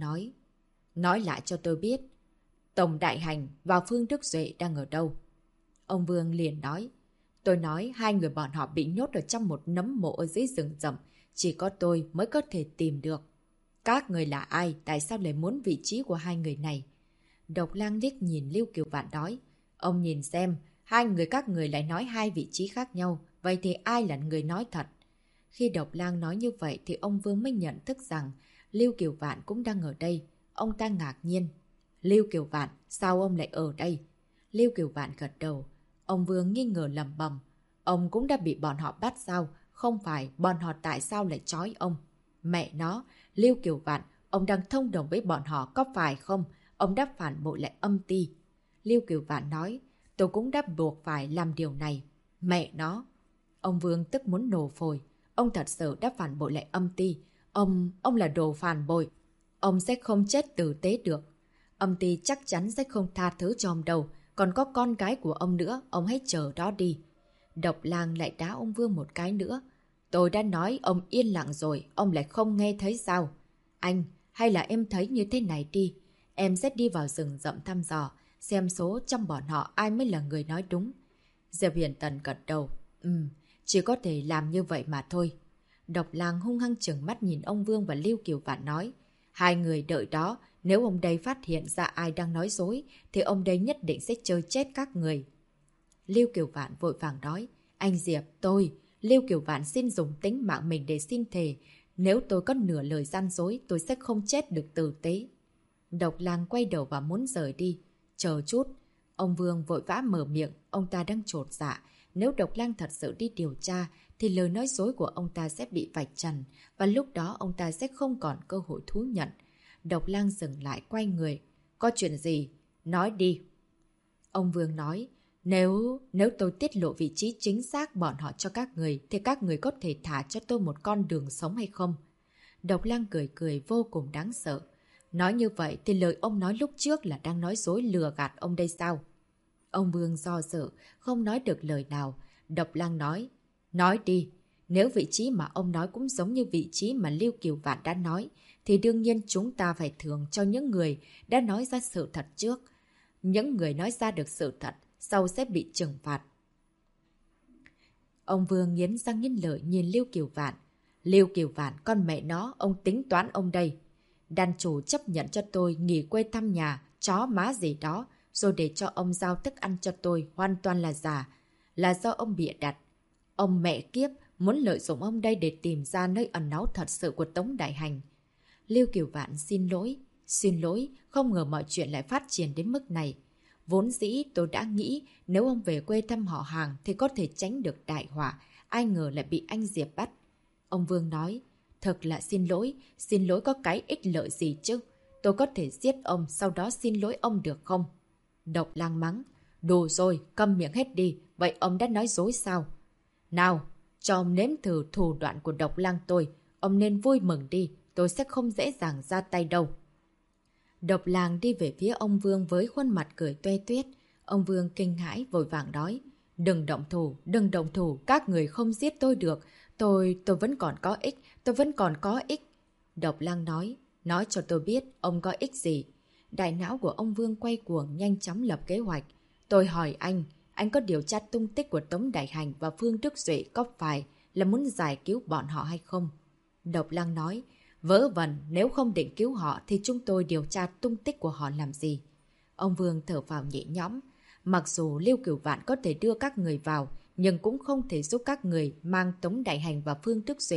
nói lại cho tôi biết, Tổng Đại Hành và Phương Đức Duệ đang ở đâu? Ông Vương liền nói, tôi nói hai người bọn họ bị nhốt ở trong một nấm mộ ở dưới rừng rậm, chỉ có tôi mới có thể tìm được. Các người là ai? Tại sao lại muốn vị trí của hai người này? Độc Lang liếc nhìn Lưu Kiều Vạn nói, ông nhìn xem, hai người các người lại nói hai vị trí khác nhau, vậy thì ai là người nói thật? Khi Độc Lang nói như vậy thì ông Vương mới nhận thức rằng Lưu Kiều Vạn cũng đang ở đây. Ông ta ngạc nhiên. Lưu Kiều Vạn, sao ông lại ở đây? Lưu Kiều Vạn gật đầu. Ông Vương nghi ngờ lẩm bẩm. Ông cũng đã bị bọn họ bắt sao? Không phải, bọn họ tại sao lại trói ông? Mẹ nó, Lưu Kiều Vạn, ông đang thông đồng với bọn họ có phải không? Ông đã phản bội lại Âm Ty. Lưu Kiều Vạn nói, tôi cũng đã buộc phải làm điều này. Mẹ nó. Ông Vương tức muốn nổ phổi. Ông thật sự đã phản bội lại Âm Ty. Ông là đồ phản bội. Ông sẽ không chết tử tế được. Âm Ty chắc chắn sẽ không tha thứ cho ông đâu. Còn có con gái của ông nữa, ông hãy chờ đó đi. Độc Lang lại đá ông Vương một cái nữa. Tôi đã nói ông yên lặng rồi, ông lại không nghe thấy sao? Anh, hay là em thấy như thế này đi. Em sẽ đi vào rừng rậm thăm dò, xem số trong bọn họ ai mới là người nói đúng. Diệp Huyền Tần gật đầu. Chỉ có thể làm như vậy mà thôi. Độc Lang hung hăng trừng mắt nhìn ông Vương và Lưu Kiều Vạn nói. Hai người đợi đó, nếu ông đây phát hiện ra ai đang nói dối, thì ông đây nhất định sẽ chơi chết các người. Lưu Kiều Vạn vội vàng nói. Anh Diệp, Lưu Kiều Vạn xin dùng tính mạng mình để xin thề. Nếu tôi có nửa lời gian dối, tôi sẽ không chết được tử tế. Độc Lang quay đầu và muốn rời đi. Chờ chút. Ông Vương vội vã mở miệng, ông ta đang chột dạ. Nếu Độc Lang thật sự đi điều tra, thì lời nói dối của ông ta sẽ bị vạch trần, và lúc đó ông ta sẽ không còn cơ hội thú nhận. Độc Lang dừng lại quay người. Có chuyện gì? Nói đi. Ông Vương nói, nếu tôi tiết lộ vị trí chính xác bọn họ cho các người, thì các người có thể thả cho tôi một con đường sống hay không? Độc Lang cười cười vô cùng đáng sợ. Nói như vậy thì lời ông nói lúc trước là đang nói dối lừa gạt ông đây sao? Ông Vương do dự, không nói được lời nào. Độc Lang nói đi. Nếu vị trí mà ông nói cũng giống như vị trí mà Lưu Kiều Vạn đã nói, thì đương nhiên chúng ta phải thưởng cho những người đã nói ra sự thật trước. Những người nói ra được sự thật, sau sẽ bị trừng phạt. Ông Vương nghiến răng nghiến lợi nhìn Lưu Kiều Vạn. Lưu Kiều Vạn, con mẹ nó, ông tính toán ông đây. Đàn chủ chấp nhận cho tôi nghỉ quê thăm nhà, chó má gì đó, rồi để cho ông giao thức ăn cho tôi hoàn toàn là giả, là do ông bịa đặt. Ông mẹ kiếp muốn lợi dụng ông đây để tìm ra nơi ẩn náu thật sự của Tống Đại Hành. Lưu Kiều Vạn xin lỗi, không ngờ mọi chuyện lại phát triển đến mức này. Vốn dĩ tôi đã nghĩ nếu ông về quê thăm họ hàng thì có thể tránh được đại họa, ai ngờ lại bị anh Diệp bắt. Ông Vương nói, thật là xin lỗi có cái ích lợi gì chứ? Tôi có thể giết ông, sau đó xin lỗi ông được không? Độc Lang mắng, đủ rồi, câm miệng hết đi, vậy ông đã nói dối sao? Nào, cho ông nếm thử thủ đoạn của Độc Lang tôi, ông nên vui mừng đi, tôi sẽ không dễ dàng ra tay đâu. Độc Lang đi về phía ông Vương với khuôn mặt cười tuê tuyết. Ông Vương kinh hãi vội vàng nói, đừng động thủ, các người không giết tôi được, tôi vẫn còn có ích. Độc Lang nói cho tôi biết ông có ích gì. Đại não của ông Vương quay cuồng nhanh chóng lập kế hoạch. Tôi hỏi anh có điều tra tung tích của Tống Đại Hành và Phương Đức Duệ có phải là muốn giải cứu bọn họ hay không? Độc Lang nói, vớ vẩn, nếu không định cứu họ thì chúng tôi điều tra tung tích của họ làm gì? Ông Vương thở phào nhẹ nhõm. Mặc dù Lưu Kiều Vạn có thể đưa các người vào, nhưng cũng không thể giúp các người mang Tống Đại Hành và Phương Đức Duệ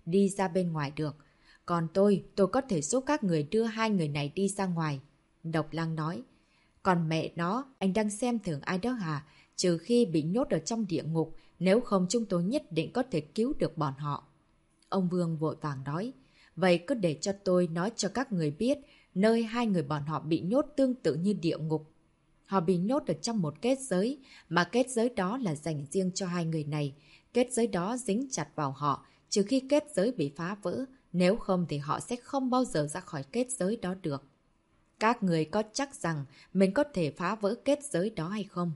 đi ra bên ngoài được. Còn tôi có thể giúp các người đưa hai người này đi ra ngoài. Độc Lang nói. Còn mẹ nó, anh đang xem thường ai đó hả? Trừ khi bị nhốt ở trong địa ngục, nếu không chúng tôi nhất định có thể cứu được bọn họ. Ông Vương vội vàng nói. Vậy cứ để cho tôi nói cho các người biết, nơi hai người bọn họ bị nhốt tương tự như địa ngục. Họ bị nhốt ở trong một kết giới, mà kết giới đó là dành riêng cho hai người này. Kết giới đó dính chặt vào họ, trừ khi kết giới bị phá vỡ, nếu không thì họ sẽ không bao giờ ra khỏi kết giới đó được. Các người có chắc rằng mình có thể phá vỡ kết giới đó hay không?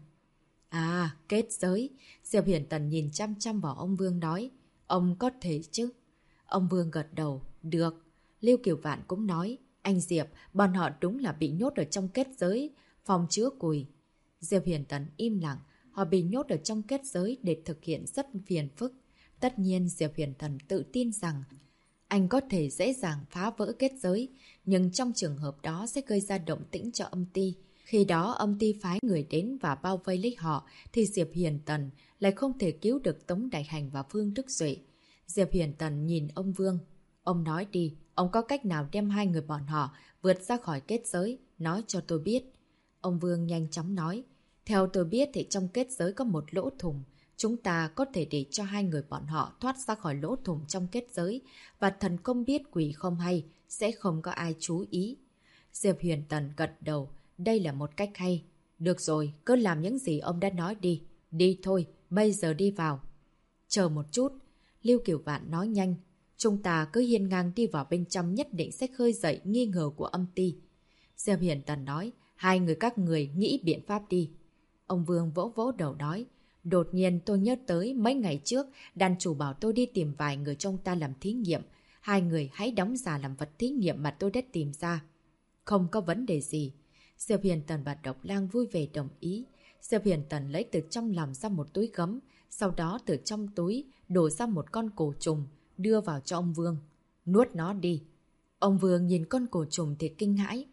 À, kết giới. Diệp Hiển Tần nhìn chăm chăm vào ông Vương nói. Ông có thể chứ? Ông Vương gật đầu. Được. Lưu Kiều Vạn cũng nói. Anh Diệp, bọn họ đúng là bị nhốt ở trong kết giới, phòng chứa cùi. Diệp Hiển Tần im lặng. Họ bị nhốt ở trong kết giới để thực hiện rất phiền phức. Tất nhiên Diệp Hiển Tần tự tin rằng anh có thể dễ dàng phá vỡ kết giới, nhưng trong trường hợp đó sẽ gây ra động tĩnh cho âm ty. Khi đó âm ty phái người đến và bao vây lấy họ, thì Diệp Hiển Tần lại không thể cứu được Tống Đại Hành và Phương Đức Duệ. Diệp Hiển Tần nhìn ông Vương. Ông nói đi, ông có cách nào đem hai người bọn họ vượt ra khỏi kết giới, nói cho tôi biết. Ông Vương nhanh chóng nói. Theo tôi biết thì trong kết giới có một lỗ thủng. Chúng ta có thể để cho hai người bọn họ thoát ra khỏi lỗ thủng trong kết giới, và thần công biết quỷ không hay, sẽ không có ai chú ý. Diệp Hiển Tần gật đầu. Đây là một cách hay. Được rồi, cứ làm những gì ông đã nói đi. Đi thôi, bây giờ đi vào. Chờ một chút. Lưu Kiều Vạn nói nhanh. Chúng ta cứ hiên ngang đi vào bên trong, nhất định sẽ khơi dậy nghi ngờ của âm ty. Diệp Hiển Tần nói. Hai người các người nghĩ biện pháp đi. Ông Vương vỗ vỗ đầu nói. Đột nhiên tôi nhớ tới mấy ngày trước, đàn chủ bảo tôi đi tìm vài người trong ta làm thí nghiệm. Hai người hãy đóng giả làm vật thí nghiệm mà tôi đã tìm ra. Không có vấn đề gì. Diệp Hiển Tần và Độc Lang vui vẻ đồng ý. Diệp Hiển Tần lấy từ trong lòng ra một túi gấm, sau đó từ trong túi đổ ra một con cổ trùng, đưa vào cho ông Vương. Nuốt nó đi. Ông Vương nhìn con cổ trùng thì kinh hãi.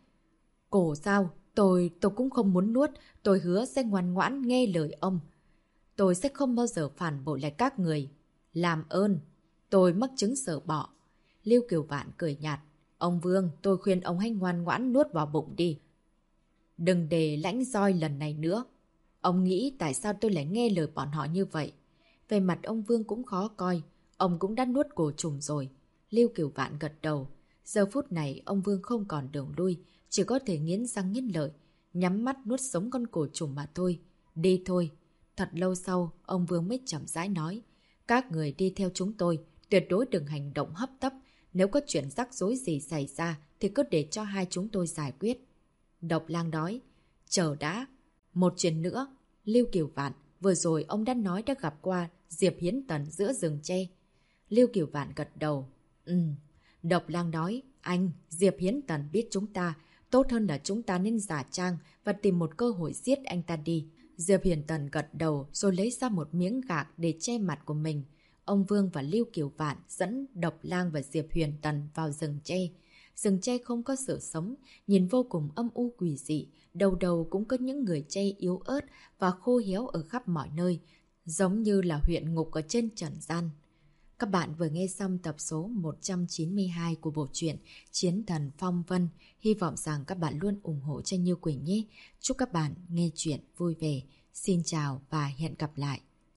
Cổ sao? Tôi cũng không muốn nuốt, tôi hứa sẽ ngoan ngoãn nghe lời ông. Tôi sẽ không bao giờ phản bội lại các người. Làm ơn. Tôi mắc chứng sợ bọ. Lưu Kiều Vạn cười nhạt. Ông Vương, tôi khuyên ông hãy ngoan ngoãn nuốt vào bụng đi. Đừng để lãnh roi lần này nữa. Ông nghĩ tại sao tôi lại nghe lời bọn họ như vậy? Về mặt ông Vương cũng khó coi. Ông cũng đã nuốt cổ trùng rồi. Lưu Kiều Vạn gật đầu. Giờ phút này ông Vương không còn đường lui, chỉ có thể nghiến răng nghiến lợi, nhắm mắt nuốt sống con cổ trùng mà thôi. Đi thôi. Thật lâu sau, ông Vương mới chậm rãi nói. Các người đi theo chúng tôi, tuyệt đối đừng hành động hấp tấp. Nếu có chuyện rắc rối gì xảy ra thì cứ để cho hai chúng tôi giải quyết. Độc Lang nói. Chờ đã. Một chuyện nữa. Lưu Kiều Vạn, vừa rồi ông đã nói đã gặp qua Diệp Hiển Tần giữa rừng tre. Lưu Kiều Vạn gật đầu. Độc Lang nói. Anh, Diệp Hiển Tần biết chúng ta. Tốt hơn là chúng ta nên giả trang và tìm một cơ hội giết anh ta đi. Diệp Hiển Tần gật đầu rồi lấy ra một miếng gạc để che mặt của mình. Ông Vương và Lưu Kiều Vạn dẫn Độc Lang và Diệp Hiển Tần vào rừng tre. Rừng tre không có sự sống, nhìn vô cùng âm u quỷ dị, đầu đầu cũng có những người tre yếu ớt và khô héo ở khắp mọi nơi, giống như là huyện ngục ở trên trần gian. Các bạn vừa nghe xong tập số 192 của bộ truyện Chiến Thần Phong Vân. Hy vọng rằng các bạn luôn ủng hộ cho Như Quỳnh nhé. Chúc các bạn nghe chuyện vui vẻ. Xin chào và hẹn gặp lại.